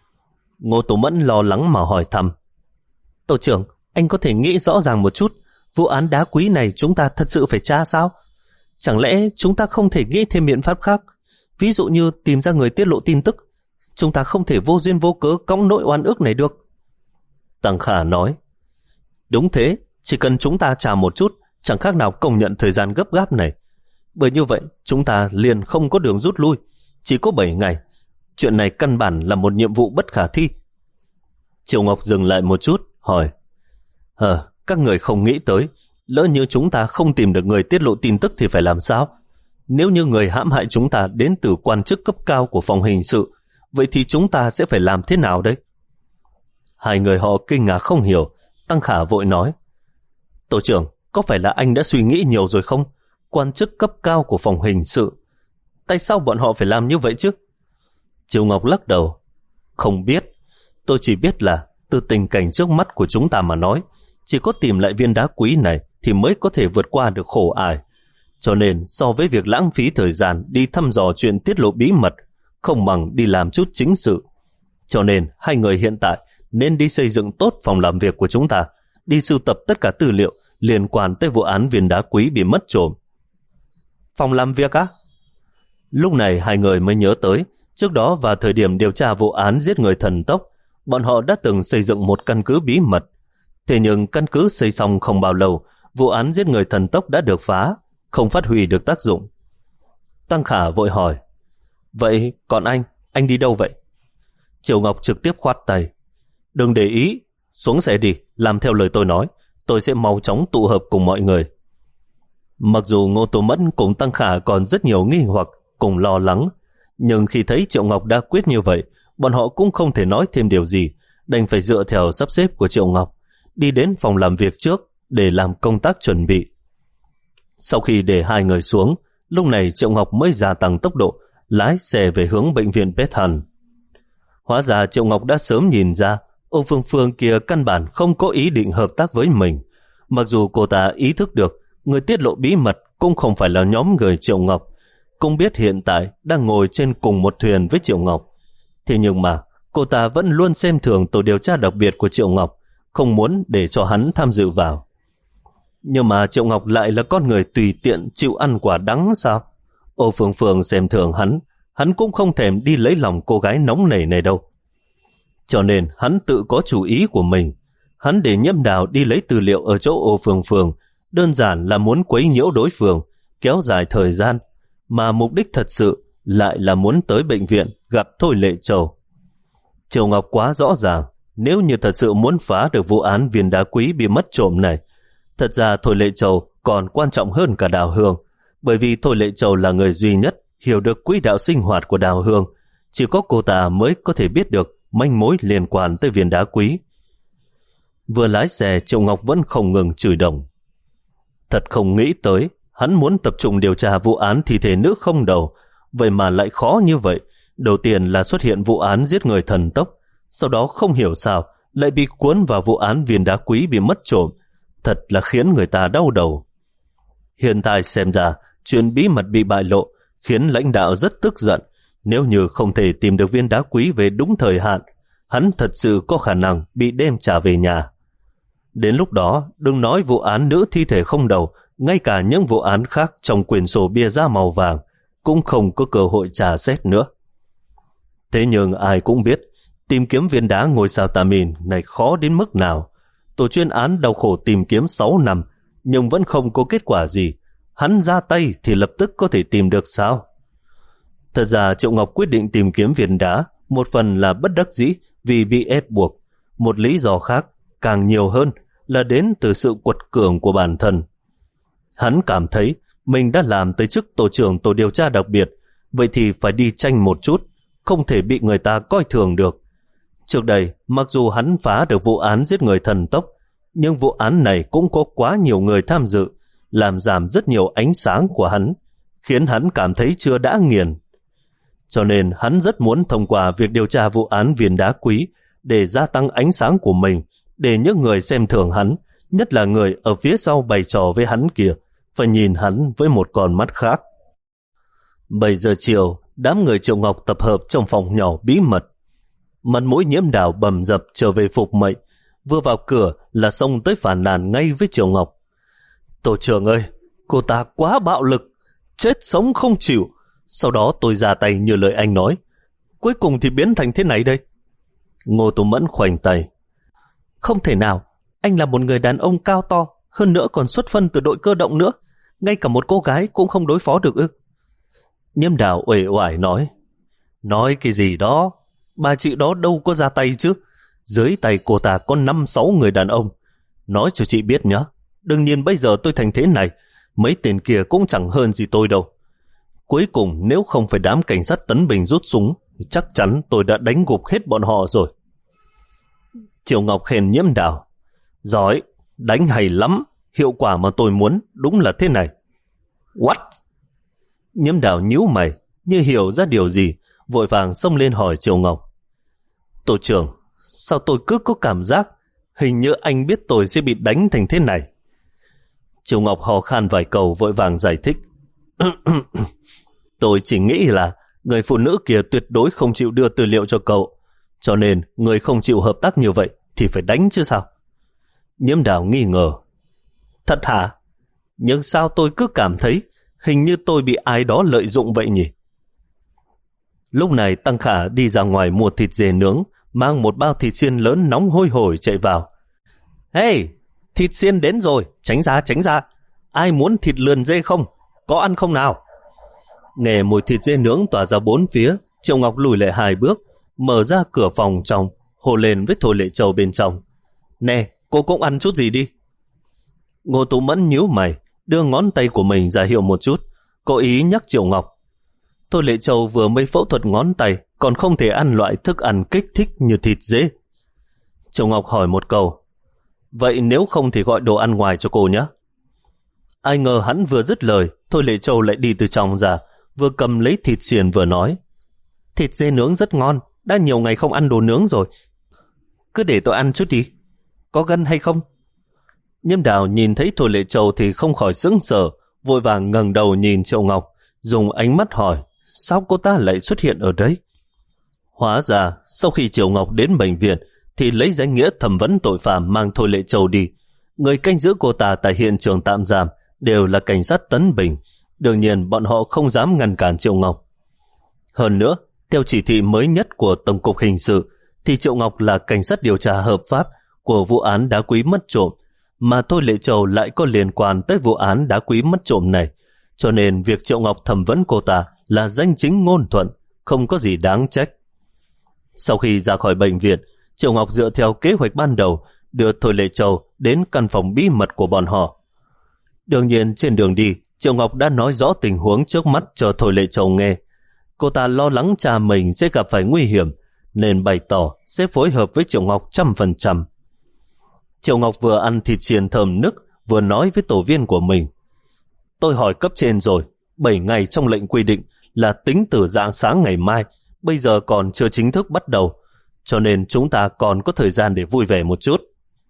Ngô Tú Mẫn lo lắng mà hỏi thăm, tổ trưởng, anh có thể nghĩ rõ ràng một chút, vụ án đá quý này chúng ta thật sự phải tra sao? Chẳng lẽ chúng ta không thể nghĩ thêm biện pháp khác? Ví dụ như tìm ra người tiết lộ tin tức. Chúng ta không thể vô duyên vô cớ cõng nỗi oan ức này được. Tăng Khả nói, đúng thế, chỉ cần chúng ta trả một chút, chẳng khác nào công nhận thời gian gấp gáp này. Bởi như vậy, chúng ta liền không có đường rút lui, chỉ có bảy ngày. Chuyện này căn bản là một nhiệm vụ bất khả thi. Triệu Ngọc dừng lại một chút, hỏi, Ờ, các người không nghĩ tới, lỡ như chúng ta không tìm được người tiết lộ tin tức thì phải làm sao? Nếu như người hãm hại chúng ta đến từ quan chức cấp cao của phòng hình sự, vậy thì chúng ta sẽ phải làm thế nào đấy? Hai người họ kinh ngạc không hiểu. Tăng Khả vội nói, tổ trưởng, có phải là anh đã suy nghĩ nhiều rồi không? Quan chức cấp cao của phòng hình sự, tại sao bọn họ phải làm như vậy chứ? Triệu Ngọc lắc đầu, không biết. Tôi chỉ biết là từ tình cảnh trước mắt của chúng ta mà nói, chỉ có tìm lại viên đá quý này thì mới có thể vượt qua được khổ ải. Cho nên so với việc lãng phí thời gian đi thăm dò chuyện tiết lộ bí mật, không bằng đi làm chút chính sự. Cho nên hai người hiện tại nên đi xây dựng tốt phòng làm việc của chúng ta, đi sưu tập tất cả tư liệu liên quan tới vụ án viên đá quý bị mất trộm. Phòng làm việc á? Lúc này hai người mới nhớ tới, trước đó vào thời điểm điều tra vụ án giết người thần tốc, bọn họ đã từng xây dựng một căn cứ bí mật. Thế nhưng căn cứ xây xong không bao lâu, vụ án giết người thần tốc đã được phá, không phát huy được tác dụng. Tăng Khả vội hỏi, vậy còn anh, anh đi đâu vậy? Triệu Ngọc trực tiếp khoát tay, đừng để ý, xuống xe đi, làm theo lời tôi nói, tôi sẽ mau chóng tụ hợp cùng mọi người. Mặc dù Ngô Tú Mẫn cùng Tăng Khả còn rất nhiều nghi hoặc cùng lo lắng, nhưng khi thấy Triệu Ngọc đã quyết như vậy, bọn họ cũng không thể nói thêm điều gì, đành phải dựa theo sắp xếp của Triệu Ngọc, đi đến phòng làm việc trước để làm công tác chuẩn bị. Sau khi để hai người xuống, lúc này Triệu Ngọc mới gia tăng tốc độ, lái xe về hướng bệnh viện Beth Hàn. Hóa ra Triệu Ngọc đã sớm nhìn ra Ô Phương Phương kia căn bản không có ý định hợp tác với mình. Mặc dù cô ta ý thức được người tiết lộ bí mật cũng không phải là nhóm người Triệu Ngọc, cũng biết hiện tại đang ngồi trên cùng một thuyền với Triệu Ngọc. Thế nhưng mà cô ta vẫn luôn xem thường tổ điều tra đặc biệt của Triệu Ngọc, không muốn để cho hắn tham dự vào. Nhưng mà Triệu Ngọc lại là con người tùy tiện chịu ăn quả đắng sao? Ô Phương Phương xem thường hắn, hắn cũng không thèm đi lấy lòng cô gái nóng nảy này đâu. Cho nên hắn tự có chủ ý của mình. Hắn để Nhiễm Đào đi lấy tư liệu ở chỗ Ô Phương Phương, đơn giản là muốn quấy nhiễu đối phương, kéo dài thời gian, mà mục đích thật sự lại là muốn tới bệnh viện gặp Thôi Lệ Châu. Triệu Ngọc quá rõ ràng, nếu như thật sự muốn phá được vụ án viên đá quý bị mất trộm này, thật ra Thôi Lệ Châu còn quan trọng hơn cả Đào Hương, bởi vì Thôi Lệ Châu là người duy nhất hiểu được quỹ đạo sinh hoạt của Đào Hương, chỉ có cô ta mới có thể biết được manh mối liên quan tới viên đá quý. Vừa lái xe, Triệu Ngọc vẫn không ngừng chửi đồng. Thật không nghĩ tới, hắn muốn tập trung điều tra vụ án thi thể nữ không đầu, vậy mà lại khó như vậy. Đầu tiên là xuất hiện vụ án giết người thần tốc, sau đó không hiểu sao lại bị cuốn vào vụ án viên đá quý bị mất trộm. Thật là khiến người ta đau đầu. Hiện tại xem ra, chuyện bí mật bị bại lộ khiến lãnh đạo rất tức giận. Nếu như không thể tìm được viên đá quý về đúng thời hạn, hắn thật sự có khả năng bị đem trả về nhà. Đến lúc đó, đừng nói vụ án nữ thi thể không đầu, ngay cả những vụ án khác trong quyển sổ bia da màu vàng cũng không có cơ hội trả xét nữa. Thế nhưng ai cũng biết, tìm kiếm viên đá ngôi sao tà mìn này khó đến mức nào. Tổ chuyên án đau khổ tìm kiếm sáu năm, nhưng vẫn không có kết quả gì. Hắn ra tay thì lập tức có thể tìm được sao? Thật ra Triệu Ngọc quyết định tìm kiếm viên đá, một phần là bất đắc dĩ vì bị ép buộc. Một lý do khác, càng nhiều hơn, là đến từ sự quật cường của bản thân. Hắn cảm thấy mình đã làm tới chức tổ trưởng tổ điều tra đặc biệt, vậy thì phải đi tranh một chút, không thể bị người ta coi thường được. Trước đây, mặc dù hắn phá được vụ án giết người thần tốc, nhưng vụ án này cũng có quá nhiều người tham dự, làm giảm rất nhiều ánh sáng của hắn, khiến hắn cảm thấy chưa đã nghiền. Cho nên hắn rất muốn thông qua việc điều tra vụ án viên đá quý để gia tăng ánh sáng của mình, để những người xem thường hắn, nhất là người ở phía sau bày trò với hắn kia, phải nhìn hắn với một con mắt khác. bảy giờ chiều, đám người Triệu Ngọc tập hợp trong phòng nhỏ bí mật. Mặt mũi Nhiễm Đào bầm dập trở về phục mệnh, vừa vào cửa là xông tới phản nàn ngay với Triệu Ngọc. Tổ trưởng ơi, cô ta quá bạo lực, chết sống không chịu. Sau đó tôi ra tay như lời anh nói, cuối cùng thì biến thành thế này đây. Ngô Tú Mẫn khoanh tay. Không thể nào, anh là một người đàn ông cao to, hơn nữa còn xuất phân từ đội cơ động nữa, ngay cả một cô gái cũng không đối phó được ư? Nhiễm Đào uể oải nói. Nói cái gì đó, bà chị đó đâu có ra tay chứ. Dưới tay cô ta có năm sáu người đàn ông. Nói cho chị biết nhé, đương nhiên bây giờ tôi thành thế này, mấy tên kia cũng chẳng hơn gì tôi đâu. Cuối cùng nếu không phải đám cảnh sát Tấn Bình rút súng, chắc chắn tôi đã đánh gục hết bọn họ rồi. Triệu Ngọc khen Nhiễm Đào. Giỏi, đánh hay lắm, hiệu quả mà tôi muốn đúng là thế này. What? Nhiễm Đào nhíu mày, như hiểu ra điều gì, vội vàng xông lên hỏi Triệu Ngọc. Tổ trưởng, sao tôi cứ có cảm giác hình như anh biết tôi sẽ bị đánh thành thế này? Triệu Ngọc hò khan vài câu vội vàng giải thích. Tôi chỉ nghĩ là người phụ nữ kia tuyệt đối không chịu đưa tư liệu cho cậu, cho nên người không chịu hợp tác như vậy thì phải đánh chứ sao? Nhiễm Đào nghi ngờ. Thật hả? Nhưng sao tôi cứ cảm thấy hình như tôi bị ai đó lợi dụng vậy nhỉ? Lúc này Tăng Khả đi ra ngoài mua thịt dê nướng, mang một bao thịt xiên lớn nóng hôi hổi chạy vào. Hey, thịt xiên đến rồi, tránh ra tránh ra. Ai muốn thịt lườn dê không? Có ăn không nào? Nghe mùi thịt dê nướng tỏa ra bốn phía, Triệu Ngọc lùi lại hai bước, mở ra cửa phòng trong, hô lên với Thôi Lệ Châu bên trong. Nè, cô cũng ăn chút gì đi. Ngô Tú Mẫn nhíu mày, đưa ngón tay của mình ra hiệu một chút, cố ý nhắc Triệu Ngọc. Thôi Lệ Châu vừa mới phẫu thuật ngón tay, còn không thể ăn loại thức ăn kích thích như thịt dê. Triệu Ngọc hỏi một câu. Vậy nếu không thì gọi đồ ăn ngoài cho cô nhé. Ai ngờ hắn vừa dứt lời, Thôi Lệ Châu lại đi từ trong ra, vừa cầm lấy thịt xiên vừa nói. Thịt dê nướng rất ngon, đã nhiều ngày không ăn đồ nướng rồi. Cứ để tôi ăn chút đi. Có gân hay không? Nhiễm Đào nhìn thấy Thôi Lệ Châu thì không khỏi sững sờ, vội vàng ngẩng đầu nhìn Triệu Ngọc, dùng ánh mắt hỏi, sao cô ta lại xuất hiện ở đấy? Hóa ra, sau khi Triệu Ngọc đến bệnh viện, thì lấy danh nghĩa thẩm vấn tội phạm mang Thôi Lệ Châu đi. Người canh giữ cô ta tại hiện trường tạm giam đều là cảnh sát Tấn Bình. Đương nhiên bọn họ không dám ngăn cản Triệu Ngọc. Hơn nữa, theo chỉ thị mới nhất của Tổng cục Hình sự, thì Triệu Ngọc là cảnh sát điều tra hợp pháp của vụ án đá quý mất trộm, mà Thôi Lệ Châu lại có liên quan tới vụ án đá quý mất trộm này. Cho nên việc Triệu Ngọc thẩm vấn cô ta là danh chính ngôn thuận, không có gì đáng trách. Sau khi ra khỏi bệnh viện, Triệu Ngọc dựa theo kế hoạch ban đầu đưa Thôi Lệ Châu đến căn phòng bí mật của bọn họ. Đương nhiên trên đường đi, Triệu Ngọc đã nói rõ tình huống trước mắt cho Thôi Lệ Châu nghe. Cô ta lo lắng cha mình sẽ gặp phải nguy hiểm, nên bày tỏ sẽ phối hợp với Triệu Ngọc trăm phần trăm. Triệu Ngọc vừa ăn thịt xiên thơm nức, vừa nói với tổ viên của mình. Tôi hỏi cấp trên rồi, bảy ngày trong lệnh quy định là tính từ rạng sáng ngày mai, bây giờ còn chưa chính thức bắt đầu, cho nên chúng ta còn có thời gian để vui vẻ một chút.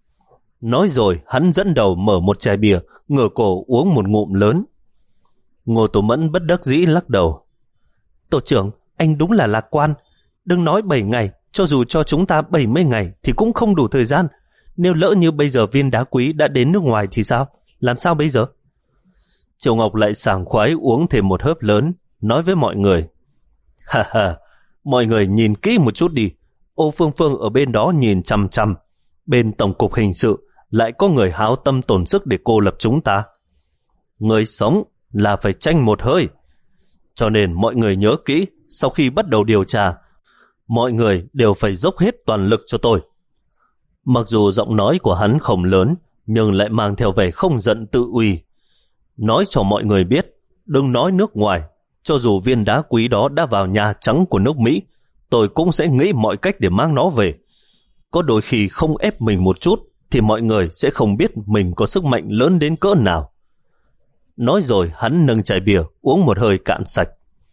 Nói rồi, hắn dẫn đầu mở một chai bia, ngửa cổ uống một ngụm lớn. Ngô Tố Mẫn bất đắc dĩ lắc đầu. Tổ trưởng, anh đúng là lạc quan. Đừng nói bảy ngày, cho dù cho chúng ta bảy mươi ngày thì cũng không đủ thời gian. Nếu lỡ như bây giờ viên đá quý đã đến nước ngoài thì sao? Làm sao bây giờ? Triệu Ngọc lại sảng khoái uống thêm một hớp lớn, nói với mọi người. Ha ha, mọi người nhìn kỹ một chút đi. Ô Phương Phương ở bên đó nhìn chằm chằm. Bên Tổng cục Hình sự lại có người háo tâm tổn sức để cô lập chúng ta. Người sống là phải tranh một hơi. Cho nên mọi người nhớ kỹ, sau khi bắt đầu điều tra, mọi người đều phải dốc hết toàn lực cho tôi. Mặc dù giọng nói của hắn không lớn, nhưng lại mang theo vẻ không giận tự uy. Nói cho mọi người biết, đừng nói nước ngoài, cho dù viên đá quý đó đã vào Nhà Trắng của nước Mỹ, tôi cũng sẽ nghĩ mọi cách để mang nó về. Có đôi khi không ép mình một chút, thì mọi người sẽ không biết mình có sức mạnh lớn đến cỡ nào. Nói rồi hắn nâng chai bia, uống một hơi cạn sạch.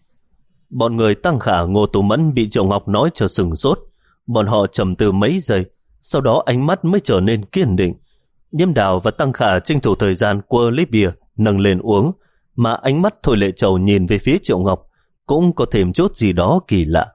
Bọn người Tăng Khả, Ngô Tú Mẫn bị Triệu Ngọc nói cho sừng sốt. Bọn họ trầm tư mấy giây, sau đó ánh mắt mới trở nên kiên định. Nhiêm Đào và Tăng Khả tranh thủ thời gian quơ lấy bia, nâng lên uống, mà ánh mắt Thôi Lệ Trầu nhìn về phía Triệu Ngọc cũng có thêm chút gì đó kỳ lạ.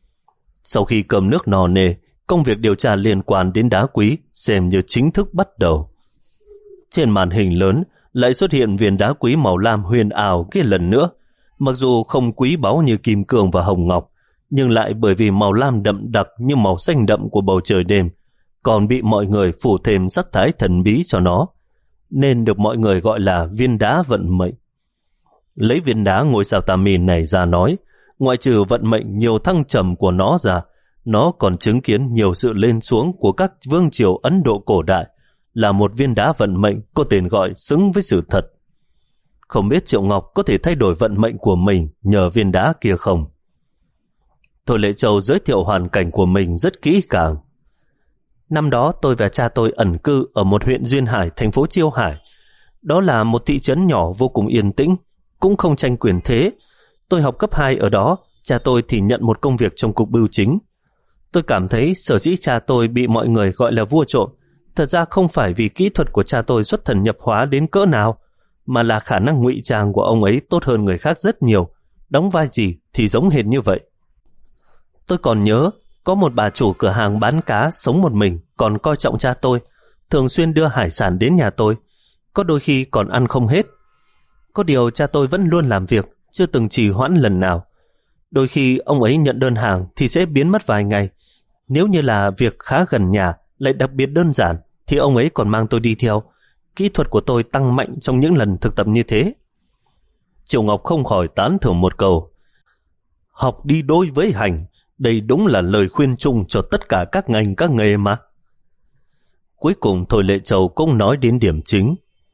Sau khi cầm nước no nê, công việc điều tra liên quan đến đá quý xem như chính thức bắt đầu. Trên màn hình lớn lại xuất hiện viên đá quý màu lam huyền ảo kia lần nữa. Mặc dù không quý báu như kim cương và hồng ngọc, nhưng lại bởi vì màu lam đậm đặc như màu xanh đậm của bầu trời đêm, còn bị mọi người phủ thêm sắc thái thần bí cho nó, nên được mọi người gọi là viên đá vận mệnh. Lấy viên đá ngôi sao Tam Min này ra nói, ngoại trừ vận mệnh nhiều thăng trầm của nó ra, nó còn chứng kiến nhiều sự lên xuống của các vương triều Ấn Độ cổ đại, là một viên đá vận mệnh có tên gọi xứng với sự thật. Không biết Triệu Ngọc có thể thay đổi vận mệnh của mình nhờ viên đá kia không? Thôi Lệ Châu giới thiệu hoàn cảnh của mình rất kỹ càng. Năm đó tôi và cha tôi ẩn cư ở một huyện Duyên Hải, thành phố Chiêu Hải. Đó là một thị trấn nhỏ vô cùng yên tĩnh, cũng không tranh quyền thế. Tôi học cấp hai ở đó, cha tôi thì nhận một công việc trong cục bưu chính. Tôi cảm thấy sở dĩ cha tôi bị mọi người gọi là vua trộm, thật ra không phải vì kỹ thuật của cha tôi xuất thần nhập hóa đến cỡ nào, mà là khả năng ngụy trang của ông ấy tốt hơn người khác rất nhiều, đóng vai gì thì giống hệt như vậy. Tôi còn nhớ, có một bà chủ cửa hàng bán cá sống một mình còn coi trọng cha tôi, thường xuyên đưa hải sản đến nhà tôi, có đôi khi còn ăn không hết. Có điều cha tôi vẫn luôn làm việc, chưa từng trì hoãn lần nào. Đôi khi ông ấy nhận đơn hàng thì sẽ biến mất vài ngày. Nếu như là việc khá gần nhà, lại đặc biệt đơn giản, thì ông ấy còn mang tôi đi theo. Kỹ thuật của tôi tăng mạnh trong những lần thực tập như thế. Triệu Ngọc không khỏi tán thưởng một câu. Học đi đôi với hành, đây đúng là lời khuyên chung cho tất cả các ngành các nghề mà. Cuối cùng Thôi Lệ Châu cũng nói đến điểm chính.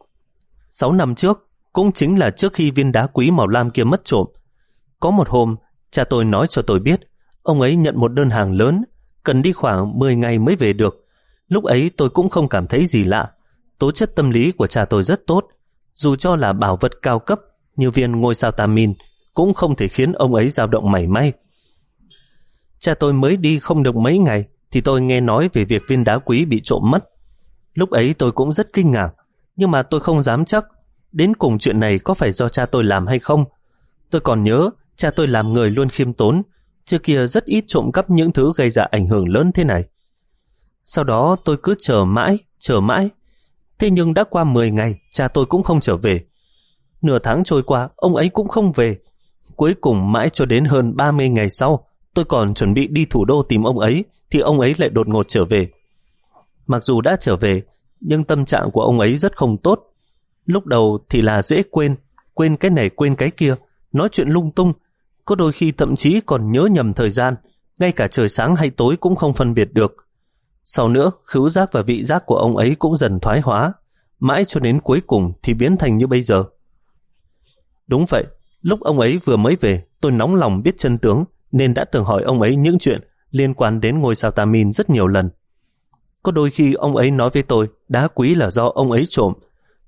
Sáu năm trước, cũng chính là trước khi viên đá quý màu lam kia mất trộm, có một hôm, cha tôi nói cho tôi biết, ông ấy nhận một đơn hàng lớn, cần đi khoảng mười ngày mới về được. Lúc ấy tôi cũng không cảm thấy gì lạ. Tố chất tâm lý của cha tôi rất tốt, dù cho là bảo vật cao cấp như viên ngôi sao Tam Min cũng không thể khiến ông ấy dao động mảy may. Cha tôi mới đi không được mấy ngày thì tôi nghe nói về việc viên đá quý bị trộm mất. Lúc ấy tôi cũng rất kinh ngạc, nhưng mà tôi không dám chắc đến cùng chuyện này có phải do cha tôi làm hay không. Tôi còn nhớ cha tôi làm người luôn khiêm tốn, trước kia rất ít trộm cắp những thứ gây ra ảnh hưởng lớn thế này. Sau đó tôi cứ chờ mãi, chờ mãi. Thế nhưng đã qua mười ngày, cha tôi cũng không trở về. Nửa tháng trôi qua, ông ấy cũng không về. Cuối cùng mãi cho đến hơn ba mươi ngày sau, tôi còn chuẩn bị đi thủ đô tìm ông ấy, thì ông ấy lại đột ngột trở về. Mặc dù đã trở về, nhưng tâm trạng của ông ấy rất không tốt. Lúc đầu thì là dễ quên, quên cái này quên cái kia, nói chuyện lung tung, có đôi khi thậm chí còn nhớ nhầm thời gian, ngay cả trời sáng hay tối cũng không phân biệt được. Sau nữa, khứu giác và vị giác của ông ấy cũng dần thoái hóa, mãi cho đến cuối cùng thì biến thành như bây giờ. Đúng vậy, lúc ông ấy vừa mới về, tôi nóng lòng biết chân tướng, nên đã từng hỏi ông ấy những chuyện liên quan đến ngôi sao Tam Min rất nhiều lần. Có đôi khi ông ấy nói với tôi đá quý là do ông ấy trộm,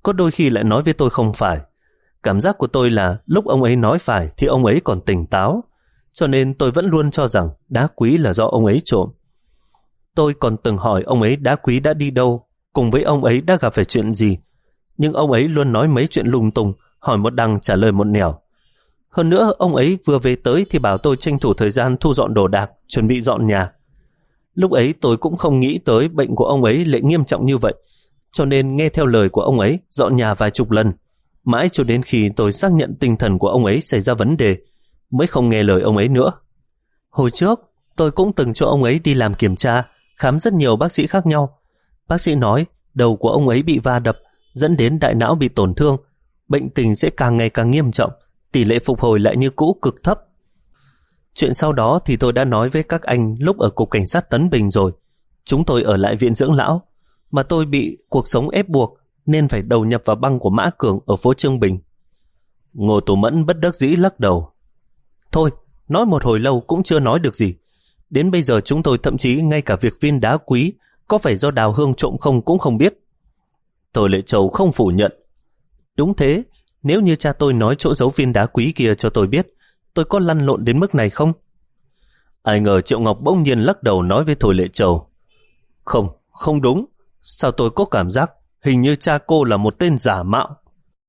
có đôi khi lại nói với tôi không phải. Cảm giác của tôi là lúc ông ấy nói phải thì ông ấy còn tỉnh táo, cho nên tôi vẫn luôn cho rằng đá quý là do ông ấy trộm. Tôi còn từng hỏi ông ấy đá quý đã đi đâu, cùng với ông ấy đã gặp phải chuyện gì, nhưng ông ấy luôn nói mấy chuyện lung tung, hỏi một đằng trả lời một nẻo. Hơn nữa, ông ấy vừa về tới thì bảo tôi tranh thủ thời gian thu dọn đồ đạc, chuẩn bị dọn nhà. Lúc ấy tôi cũng không nghĩ tới bệnh của ông ấy lại nghiêm trọng như vậy, cho nên nghe theo lời của ông ấy dọn nhà vài chục lần, mãi cho đến khi tôi xác nhận tinh thần của ông ấy xảy ra vấn đề, mới không nghe lời ông ấy nữa. Hồi trước, tôi cũng từng cho ông ấy đi làm kiểm tra, khám rất nhiều bác sĩ khác nhau. Bác sĩ nói đầu của ông ấy bị va đập, dẫn đến đại não bị tổn thương, bệnh tình sẽ càng ngày càng nghiêm trọng, tỷ lệ phục hồi lại như cũ cực thấp. Chuyện sau đó thì tôi đã nói với các anh lúc ở cục cảnh sát Tấn Bình rồi. Chúng tôi ở lại viện dưỡng lão, mà tôi bị cuộc sống ép buộc nên phải đầu nhập vào băng của Mã Cường ở phố Trương Bình. Ngô Tú Mẫn bất đắc dĩ lắc đầu. Thôi, nói một hồi lâu cũng chưa nói được gì. Đến bây giờ chúng tôi thậm chí ngay cả việc viên đá quý có phải do Đào Hương trộm không cũng không biết. Thôi Lệ Châu không phủ nhận. Đúng thế, nếu như cha tôi nói chỗ giấu viên đá quý kia cho tôi biết, tôi có lăn lộn đến mức này không? Ai ngờ Triệu Ngọc bỗng nhiên lắc đầu nói với Thôi Lệ Châu. Không, không đúng. Sao tôi có cảm giác hình như cha cô là một tên giả mạo.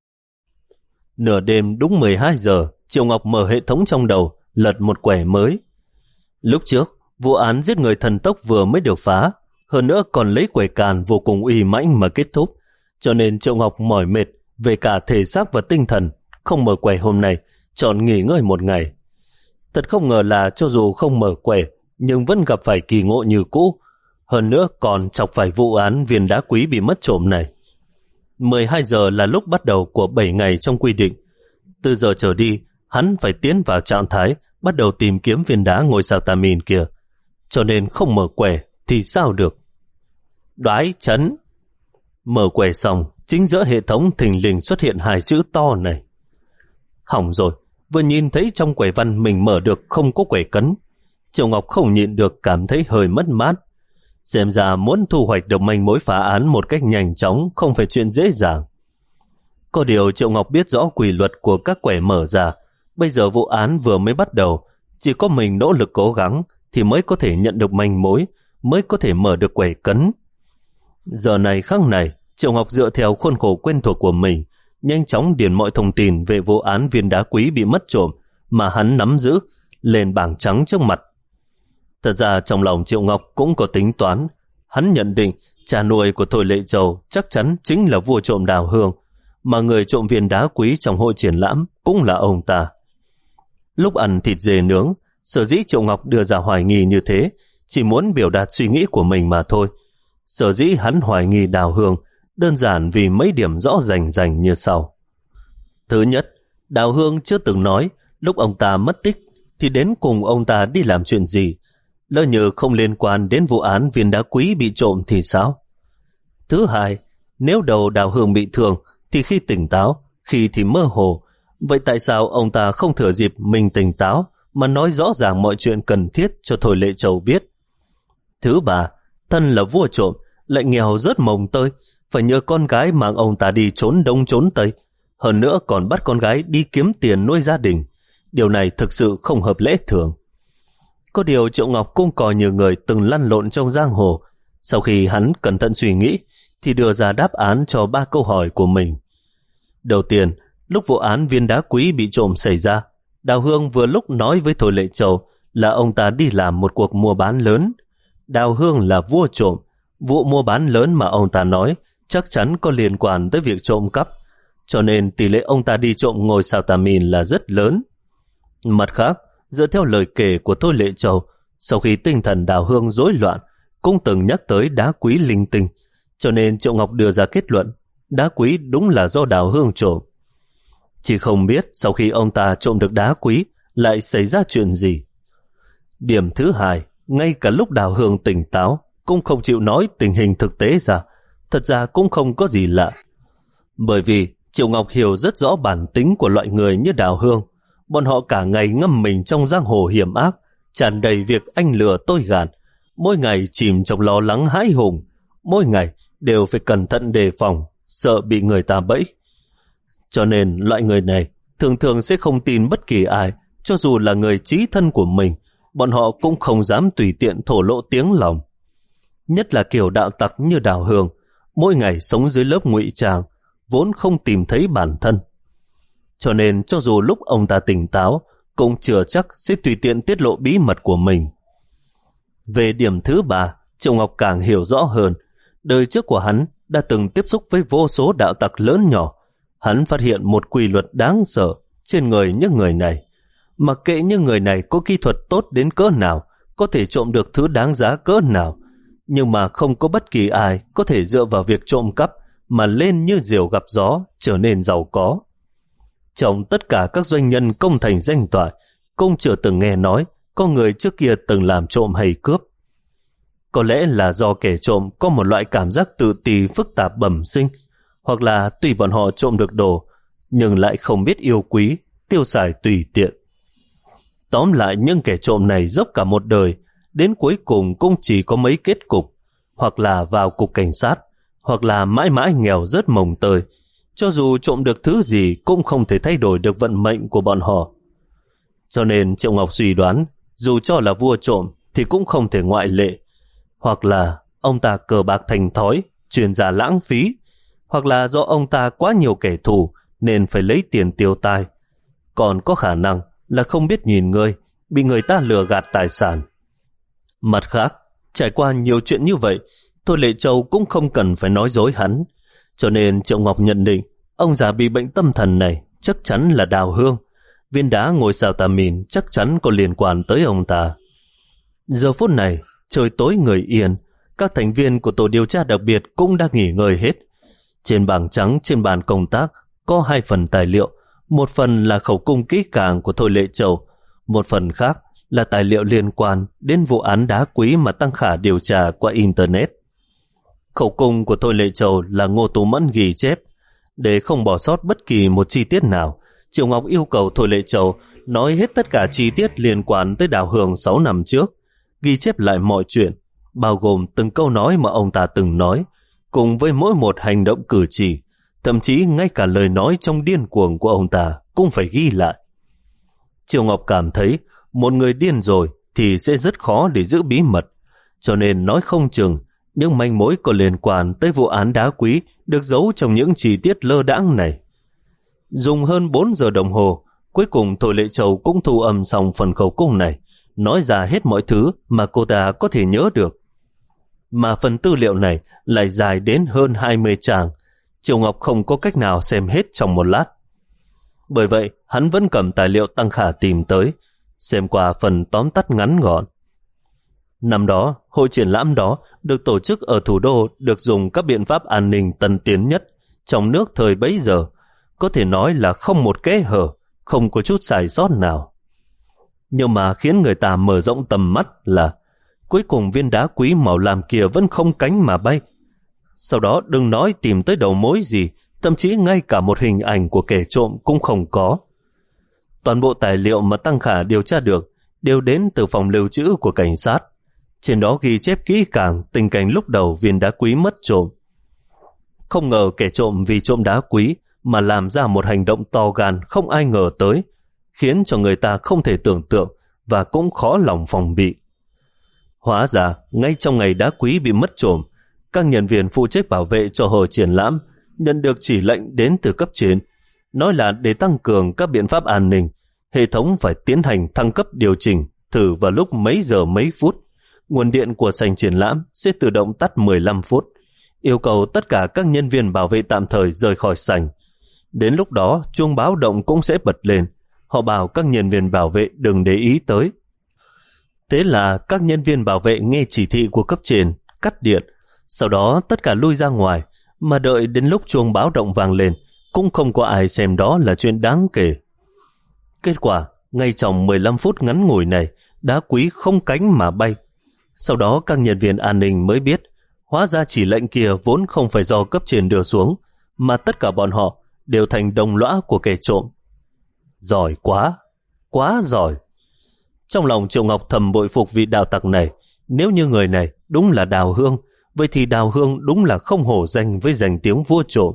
Nửa đêm đúng mười hai giờ, Triệu Ngọc mở hệ thống trong đầu, lật một quẻ mới. Lúc trước, vụ án giết người thần tốc vừa mới được phá, hơn nữa còn lấy quẻ càn vô cùng uy mãnh mà kết thúc, cho nên Triệu Ngọc mỏi mệt về cả thể xác và tinh thần, không mở quẻ hôm nay, chọn nghỉ ngơi một ngày. Thật không ngờ là cho dù không mở quẻ, nhưng vẫn gặp phải kỳ ngộ như cũ, hơn nữa còn chọc phải vụ án viên đá quý bị mất trộm này. mười hai giờ là lúc bắt đầu của bảy ngày trong quy định. Từ giờ trở đi, hắn phải tiến vào trạng thái bắt đầu tìm kiếm viên đá ngôi sao tà mìn kia, cho nên không mở quẻ thì sao được. Đoái chấn. Mở quẻ xong, chính giữa hệ thống thình lình xuất hiện hai chữ to này. Hỏng rồi, vừa nhìn thấy trong quẻ văn mình mở được không có quẻ cấn. Triệu Ngọc không nhịn được cảm thấy hơi mất mát. Xem ra muốn thu hoạch được manh mối phá án một cách nhanh chóng không phải chuyện dễ dàng. Có điều Triệu Ngọc biết rõ quy luật của các quẻ mở ra. Bây giờ vụ án vừa mới bắt đầu, chỉ có mình nỗ lực cố gắng thì mới có thể nhận được manh mối, mới có thể mở được quẻ cấn. Giờ này khắc này, Triệu Ngọc dựa theo khuôn khổ quen thuộc của mình, nhanh chóng điền mọi thông tin về vụ án viên đá quý bị mất trộm mà hắn nắm giữ lên bảng trắng trước mặt. Thật ra trong lòng Triệu Ngọc cũng có tính toán. Hắn nhận định cha nuôi của Thôi Lệ Châu chắc chắn chính là vua trộm Đào Hương, mà người trộm viên đá quý trong hội triển lãm cũng là ông ta. Lúc ăn thịt dê nướng, sở dĩ Triệu Ngọc đưa ra hoài nghi như thế, chỉ muốn biểu đạt suy nghĩ của mình mà thôi. Sở dĩ hắn hoài nghi Đào Hương đơn giản vì mấy điểm rõ rành rành như sau. Thứ nhất, Đào Hương chưa từng nói lúc ông ta mất tích thì đến cùng ông ta đi làm chuyện gì. Lỡ như không liên quan đến vụ án viên đá quý bị trộm thì sao? Thứ hai, nếu đầu Đào Hương bị thương thì khi tỉnh táo, khi thì mơ hồ. Vậy tại sao ông ta không thừa dịp mình tỉnh táo mà nói rõ ràng mọi chuyện cần thiết cho Thôi Lệ Châu biết? Thứ ba, thân là vua trộm, lại nghèo rớt mồng tơi, phải nhờ con gái mang ông ta đi trốn đông trốn tây. Hơn nữa còn bắt con gái đi kiếm tiền nuôi gia đình. Điều này thực sự không hợp lẽ thường. Có điều Triệu Ngọc cũng coi như người từng lăn lộn trong giang hồ. Sau khi hắn cẩn thận suy nghĩ thì đưa ra đáp án cho ba câu hỏi của mình. Đầu tiên, lúc vụ án viên đá quý bị trộm xảy ra, Đào Hương vừa lúc nói với Thôi Lệ Châu là ông ta đi làm một cuộc mua bán lớn. Đào Hương là vua trộm, vụ mua bán lớn mà ông ta nói chắc chắn có liên quan tới việc trộm cắp, cho nên tỷ lệ ông ta đi trộm ngôi sao tà mìn là rất lớn. Mặt khác, dựa theo lời kể của Thôi Lệ Châu, sau khi tinh thần Đào Hương rối loạn, cũng từng nhắc tới đá quý linh tinh, cho nên Triệu Ngọc đưa ra kết luận đá quý đúng là do Đào Hương trộm. Chỉ không biết sau khi ông ta trộm được đá quý lại xảy ra chuyện gì. Điểm thứ hai, ngay cả lúc Đào Hương tỉnh táo cũng không chịu nói tình hình thực tế ra, thật ra cũng không có gì lạ. Bởi vì Triệu Ngọc hiểu rất rõ bản tính của loại người như Đào Hương. Bọn họ cả ngày ngâm mình trong giang hồ hiểm ác, tràn đầy việc anh lừa tôi gạt, mỗi ngày chìm trong lo lắng hãi hùng, mỗi ngày đều phải cẩn thận đề phòng, sợ bị người ta bẫy. Cho nên loại người này thường thường sẽ không tin bất kỳ ai, cho dù là người chí thân của mình, bọn họ cũng không dám tùy tiện thổ lộ tiếng lòng. Nhất là kiểu đạo tặc như Đào Hương, mỗi ngày sống dưới lớp ngụy trang, vốn không tìm thấy bản thân. Cho nên cho dù lúc ông ta tỉnh táo, cũng chưa chắc sẽ tùy tiện tiết lộ bí mật của mình. Về điểm thứ ba, Triệu Ngọc càng hiểu rõ hơn. Đời trước của hắn đã từng tiếp xúc với vô số đạo tặc lớn nhỏ. Hắn phát hiện một quy luật đáng sợ trên người những người này. Mặc kệ những người này có kỹ thuật tốt đến cỡ nào, có thể trộm được thứ đáng giá cỡ nào, nhưng mà không có bất kỳ ai có thể dựa vào việc trộm cắp mà lên như diều gặp gió, trở nên giàu có. Trong tất cả các doanh nhân công thành danh toại, cũng chưa từng nghe nói có người trước kia từng làm trộm hay cướp. Có lẽ là do kẻ trộm có một loại cảm giác tự ti phức tạp bẩm sinh, hoặc là tùy bọn họ trộm được đồ, nhưng lại không biết yêu quý, tiêu xài tùy tiện. Tóm lại, những kẻ trộm này dốc cả một đời, đến cuối cùng cũng chỉ có mấy kết cục, hoặc là vào cục cảnh sát, hoặc là mãi mãi nghèo rớt mồng tơi. Cho dù trộm được thứ gì cũng không thể thay đổi được vận mệnh của bọn họ. Cho nên Triệu Ngọc suy đoán, dù cho là vua trộm thì cũng không thể ngoại lệ. Hoặc là ông ta cờ bạc thành thói, truyền ra lãng phí, hoặc là do ông ta quá nhiều kẻ thù nên phải lấy tiền tiêu tai. Còn có khả năng là không biết nhìn người, bị người ta lừa gạt tài sản. Mặt khác, trải qua nhiều chuyện như vậy, Thôi Lệ Châu cũng không cần phải nói dối hắn. Cho nên Triệu Ngọc nhận định ông già bị bệnh tâm thần này chắc chắn là Đào Hương. Viên đá ngôi sao tà mìn chắc chắn có liên quan tới ông ta. Giờ phút này, trời tối người yên, các thành viên của tổ điều tra đặc biệt cũng đã nghỉ ngơi hết. Trên bảng trắng trên bàn công tác có hai phần tài liệu, một phần là khẩu cung kỹ càng của Thôi Lệ Châu, một phần khác là tài liệu liên quan đến vụ án đá quý mà Tăng Khả điều tra qua Internet. Khẩu cung của Thôi Lệ Châu là Ngô Tú Mẫn ghi chép. Để không bỏ sót bất kỳ một chi tiết nào, Triệu Ngọc yêu cầu Thôi Lệ Châu nói hết tất cả chi tiết liên quan tới Đào Hương sáu năm trước, ghi chép lại mọi chuyện, bao gồm từng câu nói mà ông ta từng nói, cùng với mỗi một hành động cử chỉ, thậm chí ngay cả lời nói trong điên cuồng của ông ta cũng phải ghi lại. Triệu Ngọc cảm thấy một người điên rồi thì sẽ rất khó để giữ bí mật, cho nên nói không chừng những manh mối có liên quan tới vụ án đá quý được giấu trong những chi tiết lơ đãng này. Dùng hơn bốn giờ đồng hồ, cuối cùng Thôi Lệ Châu cũng thu âm xong phần khẩu cung này, nói ra hết mọi thứ mà cô ta có thể nhớ được. Mà phần tư liệu này lại dài đến hơn hai mươi trang, Triệu Ngọc không có cách nào xem hết trong một lát. Bởi vậy, hắn vẫn cầm tài liệu Tăng Khả tìm tới, xem qua phần tóm tắt ngắn gọn. Năm đó, hội triển lãm đó được tổ chức ở thủ đô, được dùng các biện pháp an ninh tân tiến nhất trong nước thời bấy giờ, có thể nói là không một kẽ hở, không có chút sai sót nào. Nhưng mà khiến người ta mở rộng tầm mắt là cuối cùng viên đá quý màu lam kia vẫn không cánh mà bay. Sau đó đừng nói tìm tới đầu mối gì, thậm chí ngay cả một hình ảnh của kẻ trộm cũng không có. Toàn bộ tài liệu mà Tăng Khả điều tra được đều đến từ phòng lưu trữ của cảnh sát. Trên đó ghi chép kỹ càng tình cảnh lúc đầu viên đá quý mất trộm. Không ngờ kẻ trộm vì trộm đá quý mà làm ra một hành động to gan không ai ngờ tới, khiến cho người ta không thể tưởng tượng và cũng khó lòng phòng bị. Hóa ra, ngay trong ngày đá quý bị mất trộm, các nhân viên phụ trách bảo vệ cho hội triển lãm nhận được chỉ lệnh đến từ cấp trên, nói là để tăng cường các biện pháp an ninh, hệ thống phải tiến hành thăng cấp điều chỉnh thử vào lúc mấy giờ mấy phút. Nguồn điện của sảnh triển lãm sẽ tự động tắt mười lăm phút, yêu cầu tất cả các nhân viên bảo vệ tạm thời rời khỏi sảnh. Đến lúc đó, chuông báo động cũng sẽ bật lên. Họ bảo các nhân viên bảo vệ đừng để ý tới. Thế là các nhân viên bảo vệ nghe chỉ thị của cấp trên, cắt điện. Sau đó tất cả lui ra ngoài, mà đợi đến lúc chuông báo động vang lên, cũng không có ai xem đó là chuyện đáng kể. Kết quả, ngay trong mười lăm phút ngắn ngủi này, đá quý không cánh mà bay. Sau đó các nhân viên an ninh mới biết, hóa ra chỉ lệnh kia vốn không phải do cấp trên đưa xuống, mà tất cả bọn họ đều thành đồng lõa của kẻ trộm. Giỏi quá, quá giỏi. Trong lòng Triệu Ngọc thầm bội phục vị đạo tặc này. Nếu như người này đúng là Đào Hương, vậy thì Đào Hương đúng là không hổ danh với danh tiếng vua trộm.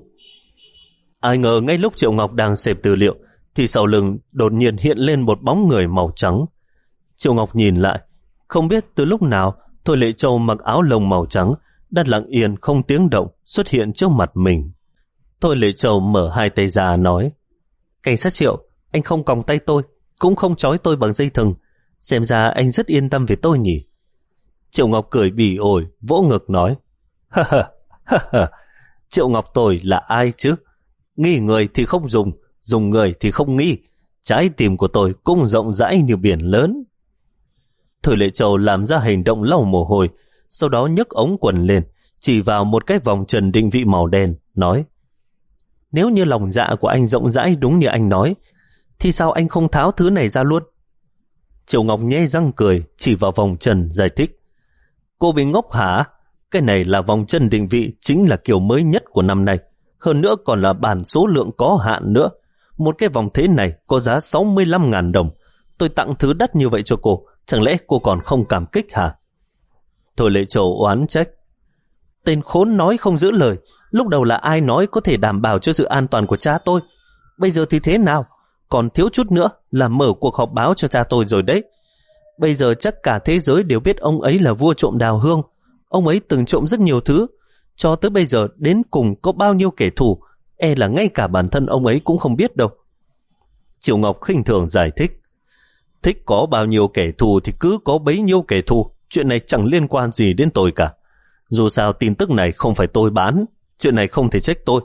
Ai ngờ ngay lúc Triệu Ngọc đang xếp tư liệu thì sau lưng đột nhiên hiện lên một bóng người màu trắng. Triệu Ngọc nhìn lại, không biết từ lúc nào Thôi Lệ Châu mặc áo lông màu trắng đã lặng yên không tiếng động xuất hiện trước mặt mình. Thôi Lệ Châu mở hai tay ra nói: Cảnh sát Triệu, anh không còng tay tôi, cũng không trói tôi bằng dây thừng, xem ra anh rất yên tâm về tôi nhỉ? Triệu Ngọc cười bỉ ổi, vỗ ngực nói: Ha ha, ha ha, Triệu Ngọc tôi là ai chứ? Nghi người thì không dùng, dùng người thì không nghi. Trái tim của tôi cũng rộng rãi như biển lớn. Thôi Lệ Châu làm ra hành động lau mồ hôi, sau đó nhấc ống quần lên, chỉ vào một cái vòng trần định vị màu đen, nói: Nếu như lòng dạ của anh rộng rãi đúng như anh nói, thì sao anh không tháo thứ này ra luôn? Triệu Ngọc nhe răng cười, chỉ vào vòng trần giải thích: Cô bị ngốc hả? Cái này là vòng trần định vị, chính là kiểu mới nhất của năm nay. Hơn nữa còn là bản số lượng có hạn nữa. Một cái vòng thế này có giá sáu mươi lăm nghìn đồng. Tôi tặng thứ đắt như vậy cho cô, chẳng lẽ cô còn không cảm kích hả? Thôi Lệ Châu oán trách: Tên khốn nói không giữ lời. Lúc đầu là ai nói có thể đảm bảo cho sự an toàn của cha tôi? Bây giờ thì thế nào? Còn thiếu chút nữa là mở cuộc họp báo cho cha tôi rồi đấy. Bây giờ chắc cả thế giới đều biết ông ấy là vua trộm Đào Hương. Ông ấy từng trộm rất nhiều thứ. Cho tới bây giờ đến cùng có bao nhiêu kẻ thù, e là ngay cả bản thân ông ấy cũng không biết đâu. Triệu Ngọc khinh thường giải thích: Thích có bao nhiêu kẻ thù thì cứ có bấy nhiêu kẻ thù. Chuyện này chẳng liên quan gì đến tôi cả. Dù sao tin tức này không phải tôi bán, chuyện này không thể trách tôi.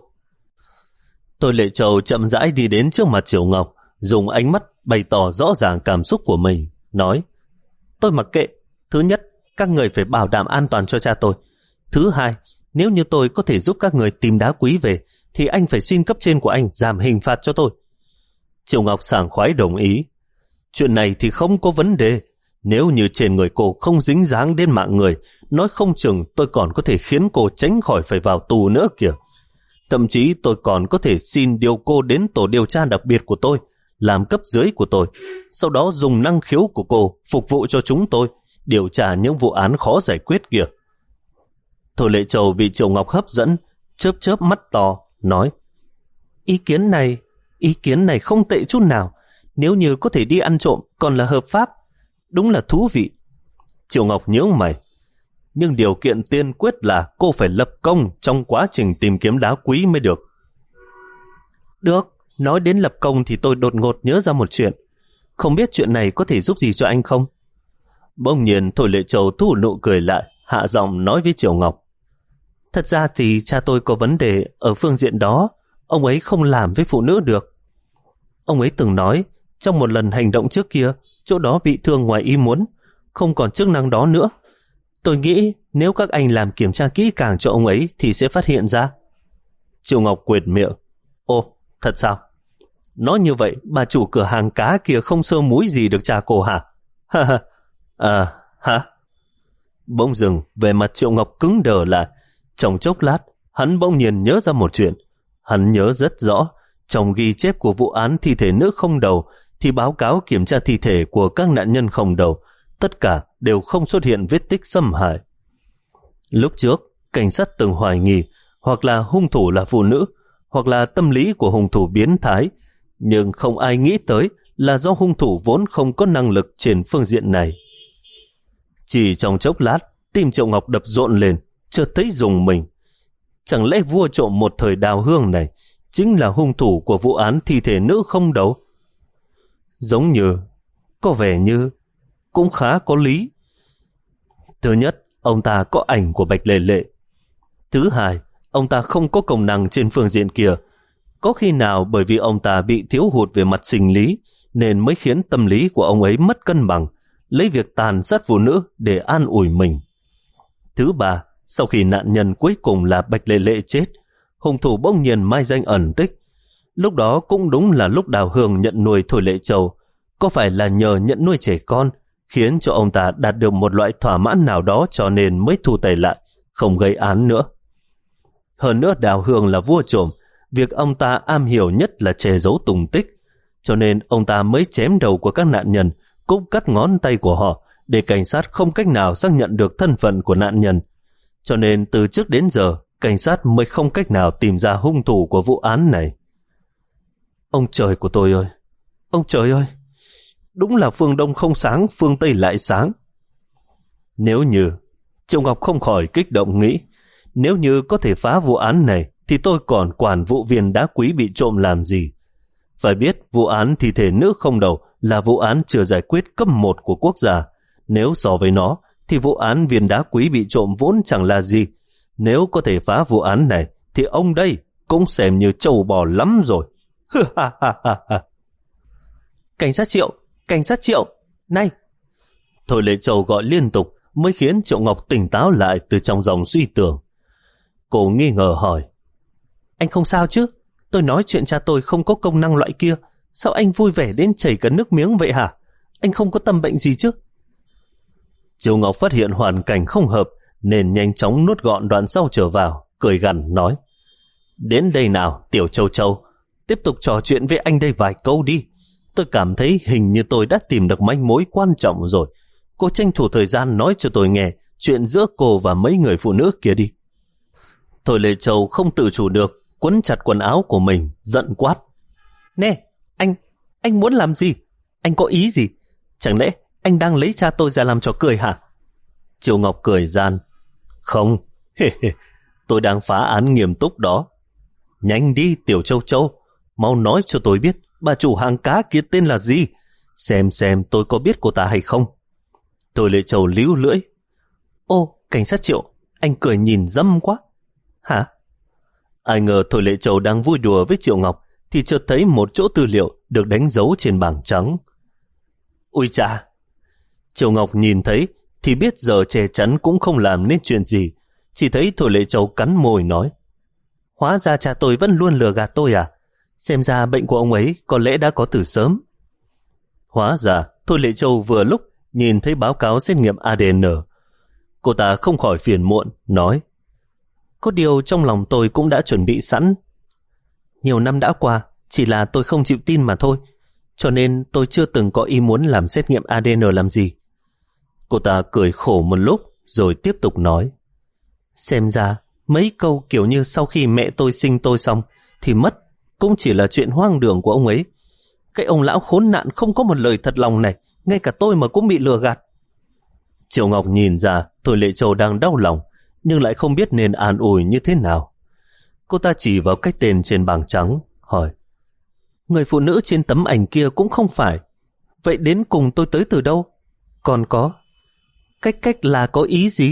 Thôi Lệ Châu chậm rãi đi đến trước mặt Triệu Ngọc, dùng ánh mắt bày tỏ rõ ràng cảm xúc của mình, nói: Tôi mặc kệ. Thứ nhất, các người phải bảo đảm an toàn cho cha tôi. Thứ hai, nếu như tôi có thể giúp các người tìm đá quý về, thì anh phải xin cấp trên của anh giảm hình phạt cho tôi. Triệu Ngọc sảng khoái đồng ý: Chuyện này thì không có vấn đề. Nếu như trên người cô không dính dáng đến mạng người, nói không chừng tôi còn có thể khiến cô tránh khỏi phải vào tù nữa kìa. Thậm chí tôi còn có thể xin điều cô đến tổ điều tra đặc biệt của tôi, làm cấp dưới của tôi, sau đó dùng năng khiếu của cô phục vụ cho chúng tôi, điều tra những vụ án khó giải quyết kìa. Thôi Lệ Châu bị Triệu Ngọc hấp dẫn, chớp chớp mắt to, nói: Ý kiến này, ý kiến này không tệ chút nào. Nếu như có thể đi ăn trộm còn là hợp pháp, đúng là thú vị. Triệu Ngọc nhướng mày: Nhưng điều kiện tiên quyết là cô phải lập công trong quá trình tìm kiếm đá quý mới được. Được, nói đến lập công thì tôi đột ngột nhớ ra một chuyện. Không biết chuyện này có thể giúp gì cho anh không? Bỗng nhiên Thôi Lệ Châu thu nụ cười lại, hạ giọng nói với Triệu Ngọc: Thật ra thì cha tôi có vấn đề ở phương diện đó. Ông ấy không làm với phụ nữ được. Ông ấy từng nói trong một lần hành động trước kia, chỗ đó bị thương ngoài ý muốn, không còn chức năng đó nữa. Tôi nghĩ nếu các anh làm kiểm tra kỹ càng cho ông ấy thì sẽ phát hiện ra. Triệu Ngọc quệt miệng: Ồ, thật sao? Nói như vậy bà chủ cửa hàng cá kia không sơ múi gì được cha cô hả? Ha ha. À, hả? Bỗng dừng, về mặt Triệu Ngọc cứng đờ lại. Trong chốc lát, hắn bỗng nhiên nhớ ra một chuyện. Hắn nhớ rất rõ, trong ghi chép của vụ án thi thể nữ không đầu thì báo cáo kiểm tra thi thể của các nạn nhân không đầu, tất cả đều không xuất hiện vết tích xâm hại. Lúc trước, cảnh sát từng hoài nghi hoặc là hung thủ là phụ nữ, hoặc là tâm lý của hung thủ biến thái, nhưng không ai nghĩ tới là do hung thủ vốn không có năng lực trên phương diện này. Chỉ trong chốc lát, tim Triệu Ngọc đập rộn lên, chợt thấy rùng mình. Chẳng lẽ vua trộm một thời Đào Hương này chính là hung thủ của vụ án thi thể nữ không đầu? Giống như, có vẻ như, cũng khá có lý. Thứ nhất, ông ta có ảnh của Bạch Lệ Lệ. Thứ hai, ông ta không có công năng trên phương diện kia. Có khi nào bởi vì ông ta bị thiếu hụt về mặt sinh lý nên mới khiến tâm lý của ông ấy mất cân bằng, lấy việc tàn sát phụ nữ để an ủi mình. Thứ ba, sau khi nạn nhân cuối cùng là Bạch Lệ Lệ chết, hung thủ bỗng nhiên mai danh ẩn tích. Lúc đó cũng đúng là lúc Đào Hương nhận nuôi Thôi Lệ Châu. Có phải là nhờ nhận nuôi trẻ con khiến cho ông ta đạt được một loại thỏa mãn nào đó cho nên mới thu tay lại, không gây án nữa? Hơn nữa Đào Hương là vua trộm, việc ông ta am hiểu nhất là che giấu tung tích, cho nên ông ta mới chém đầu của các nạn nhân, cũng cắt ngón tay của họ để cảnh sát không cách nào xác nhận được thân phận của nạn nhân. cho nên từ trước đến giờ cảnh sát mới không cách nào tìm ra hung thủ của vụ án này. Ông trời của tôi ơi! Ông trời ơi! Đúng là phương Đông không sáng, phương Tây lại sáng. Nếu như, Triệu Ngọc không khỏi kích động nghĩ, nếu như có thể phá vụ án này thì tôi còn quản vụ viên đá quý bị trộm làm gì. Phải biết vụ án thi thể nữ không đầu là vụ án chưa giải quyết cấp một của quốc gia. Nếu so với nó thì vụ án viên đá quý bị trộm vốn chẳng là gì. Nếu có thể phá vụ án này thì ông đây cũng xem như trâu bò lắm rồi. Cảnh sát Triệu! Cảnh sát Triệu! Này! Thôi Lệ Châu gọi liên tục mới khiến Triệu Ngọc tỉnh táo lại từ trong dòng suy tưởng. Cô nghi ngờ hỏi, anh không sao chứ? Tôi nói chuyện cha tôi không có công năng loại kia, sao anh vui vẻ đến chảy cả nước miếng vậy hả? Anh không có tâm bệnh gì chứ? Triệu Ngọc phát hiện hoàn cảnh không hợp nên nhanh chóng nuốt gọn đoạn sau trở vào, cười gằn nói, đến đây nào Tiểu Châu Châu, tiếp tục trò chuyện với anh đây vài câu đi. Tôi cảm thấy hình như tôi đã tìm được manh mối quan trọng rồi. Cô tranh thủ thời gian nói cho tôi nghe chuyện giữa cô và mấy người phụ nữ kia đi. Thôi Lệ Châu không tự chủ được, quấn chặt quần áo của mình, giận quát. Nè, anh, anh muốn làm gì? Anh có ý gì? Chẳng lẽ anh đang lấy cha tôi ra làm trò cười hả? Triệu Ngọc cười gian. Không, tôi đang phá án nghiêm túc đó. Nhanh đi Tiểu Châu Châu, mau nói cho tôi biết bà chủ hàng cá kia tên là gì, xem xem tôi có biết cô ta hay không. Thôi Lệ Châu líu lưỡi. Ô, cảnh sát Triệu, anh cười nhìn dâm quá. Hả? Ai ngờ Thôi Lệ Châu đang vui đùa với Triệu Ngọc thì chợt thấy một chỗ tư liệu được đánh dấu trên bảng trắng. Ôi chà! Triệu Ngọc nhìn thấy thì biết giờ che chắn cũng không làm nên chuyện gì, chỉ thấy Thôi Lệ Châu cắn môi nói, hóa ra cha tôi vẫn luôn lừa gạt tôi à? Xem ra bệnh của ông ấy có lẽ đã có từ sớm. Hóa ra Thôi Lệ Châu vừa lúc nhìn thấy báo cáo xét nghiệm a đê en. Cô ta không khỏi phiền muộn, nói, có điều trong lòng tôi cũng đã chuẩn bị sẵn. Nhiều năm đã qua, chỉ là tôi không chịu tin mà thôi, cho nên tôi chưa từng có ý muốn làm xét nghiệm a đê en làm gì. Cô ta cười khổ một lúc rồi tiếp tục nói, xem ra mấy câu kiểu như sau khi mẹ tôi sinh tôi xong thì mất cũng chỉ là chuyện hoang đường của ông ấy. Cái ông lão khốn nạn không có một lời thật lòng này, ngay cả tôi mà cũng bị lừa gạt. Triệu Ngọc nhìn ra Thôi Lệ Châu đang đau lòng nhưng lại không biết nên an ủi như thế nào. Cô ta chỉ vào cái tên trên bảng trắng, hỏi, người phụ nữ trên tấm ảnh kia cũng không phải. Vậy đến cùng tôi tới từ đâu? Còn có, cách cách là có ý gì?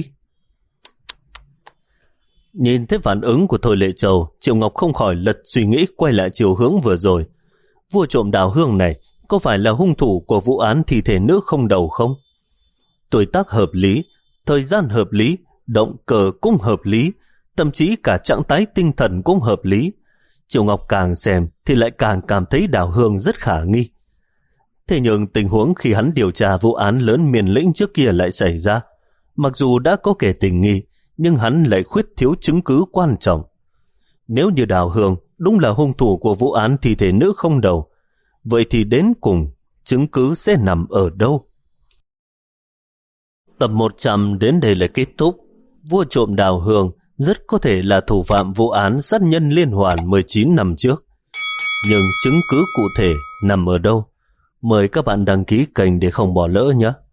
Nhìn thấy phản ứng của Thôi Lệ Châu, Triệu Ngọc không khỏi lật suy nghĩ quay lại chiều hướng vừa rồi. Vua trộm đào hương này có phải là hung thủ của vụ án thi thể nữ không đầu không? Tuổi tác hợp lý, thời gian hợp lý, động cơ cũng hợp lý, thậm chí cả trạng thái tinh thần cũng hợp lý. Triệu Ngọc càng xem thì lại càng cảm thấy đào hương rất khả nghi. Thế nhưng tình huống khi hắn điều tra vụ án lớn miền lĩnh trước kia lại xảy ra. Mặc dù đã có kẻ tình nghi, nhưng hắn lại khuyết thiếu chứng cứ quan trọng. Nếu như đào hương đúng là hung thủ của vụ án thi thể nữ không đầu, vậy thì đến cùng chứng cứ sẽ nằm ở đâu? Tập một trăm đến đây là kết thúc. Vua trộm đào hương rất có thể là thủ phạm vụ án sát nhân liên hoàn mười chín năm trước. Nhưng chứng cứ cụ thể nằm ở đâu? Mời các bạn đăng ký kênh để không bỏ lỡ nhé.